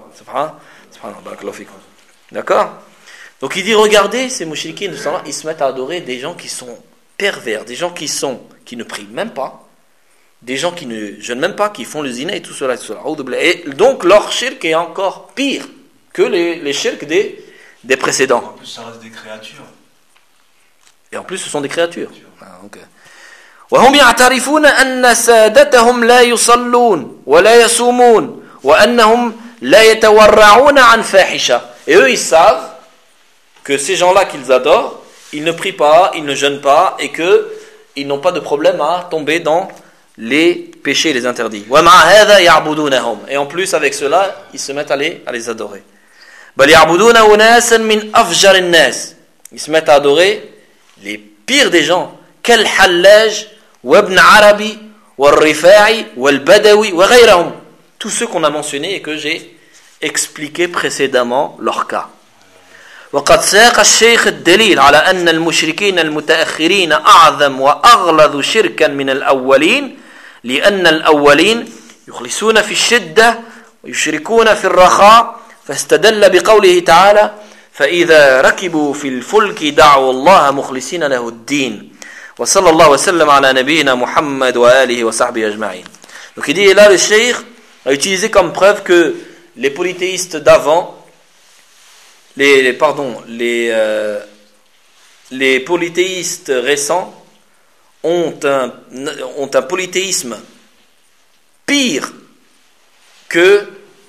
D'accord? Donc il dit, regardez, ces mouchriquins, ils se mettent à adorer des gens qui sont pervers, des gens qui sont qui ne prient même pas, des gens qui ne jeûnent même pas, qui font le zina et tout cela, et tout cela. Et donc leur shirk est encore pire que les, les shirks des, des précédents. En plus, ça reste des créatures. Et en plus, ce sont des créatures. Ah, okay. وهم يعترفون أن سادتهم لا يصلون ولا يصومون وأنهم لا يتورعون عن فاحشة. Et eux, ils savent que ces gens-là qu'ils adorent, ils ne prient pas, ils ne jeûnent pas, et qu'ils n'ont pas de problème à tomber dans les péchés et les interdits. Et en plus, avec cela, ils se mettent à les, à les adorer. Ils se mettent à adorer les pires des gens. Quel Hallaj, Ibn Arabi, Rifa'i, Badawi, tous ceux qu'on a mentionnés et que j'ai expliqué précédemment leur cas. وقد ساق الشيخ الدليل على أن المشركين المتأخرين أعظم وأغلظ شركا من الأولين لأن الأولين يخلصون في الشدة ويشركون في الرخاء فاستدل بقوله تعالى فإذا ركبوا في الفلك دعوا الله مخلصين له الدين وصلى الله وسلم على نبينا محمد وآله وصحبه أجمعين. Donc il dit, et là le cheikh a utilisé comme preuve que les polythéistes d'avant, les, les pardon, les euh, les polythéistes récents ont un ont un polythéisme pire que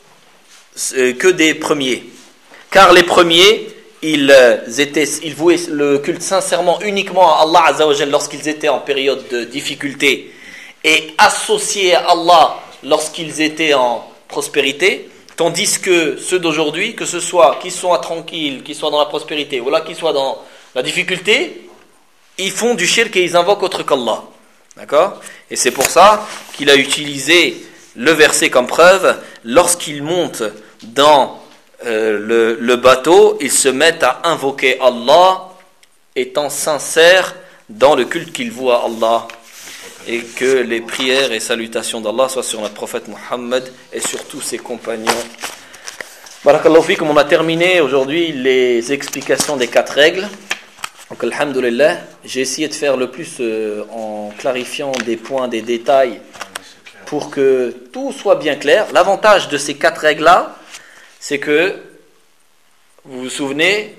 que des premiers, car les premiers ils étaient ils vouaient le culte sincèrement uniquement à Allah Azza wa Jalla lorsqu'ils étaient en période de difficulté et associés à Allah lorsqu'ils étaient en prospérité. Tandis que ceux d'aujourd'hui, que ce soit qu'ils soient tranquilles, qu'ils soient dans la prospérité, ou là qu'ils soient dans la difficulté, ils font du shirk et ils invoquent autre qu'Allah. D'accord? Et c'est pour ça qu'il a utilisé le verset comme preuve. Lorsqu'ils montent dans euh, le, le bateau, ils se mettent à invoquer Allah, étant sincères dans le culte qu'ils vouent à Allah. Et que les prières et salutations d'Allah soient sur notre prophète Muhammad et sur tous ses compagnons. Barakallahu fikum, on a terminé aujourd'hui les explications des quatre règles. Donc alhamdulillah, j'ai essayé de faire le plus euh, en clarifiant des points, des détails pour que tout soit bien clair. L'avantage de ces quatre règles-là, c'est que, vous vous souvenez,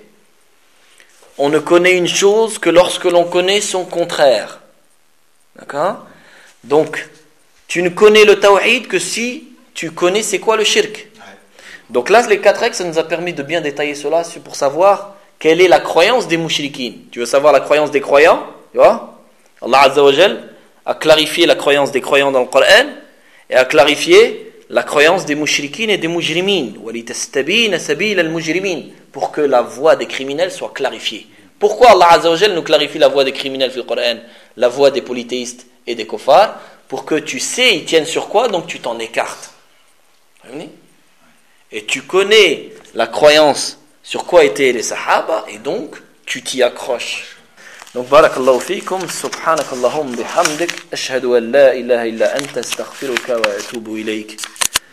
on ne connaît une chose que lorsque l'on connaît son contraire. D'accord? Donc, tu ne connais le tawhid que si tu connais c'est quoi le shirk. Donc là, les quatre règles, ça nous a permis de bien détailler cela pour savoir quelle est la croyance des mouchriquines. Tu veux savoir la croyance des croyants? Tu vois? Allah Azza wa Jal a clarifié la croyance des croyants dans le Coran et a clarifié la croyance des mouchriquines et des mujrimines. Pour que la voie des criminels soit clarifiée. Pourquoi Allah Azza wa Jal nous clarifie la voie des criminels dans le Coran, la voie des polythéistes et des kuffars? Pour que tu sais ils tiennent sur quoi, donc tu t'en écartes. Et tu connais la croyance sur quoi étaient les sahaba, et donc tu t'y accroches. Donc barakallahu fikum, subhanakallahum bihamdik, ashhadu an la ilaha illa anta astaghfiruka wa atubu ilayk.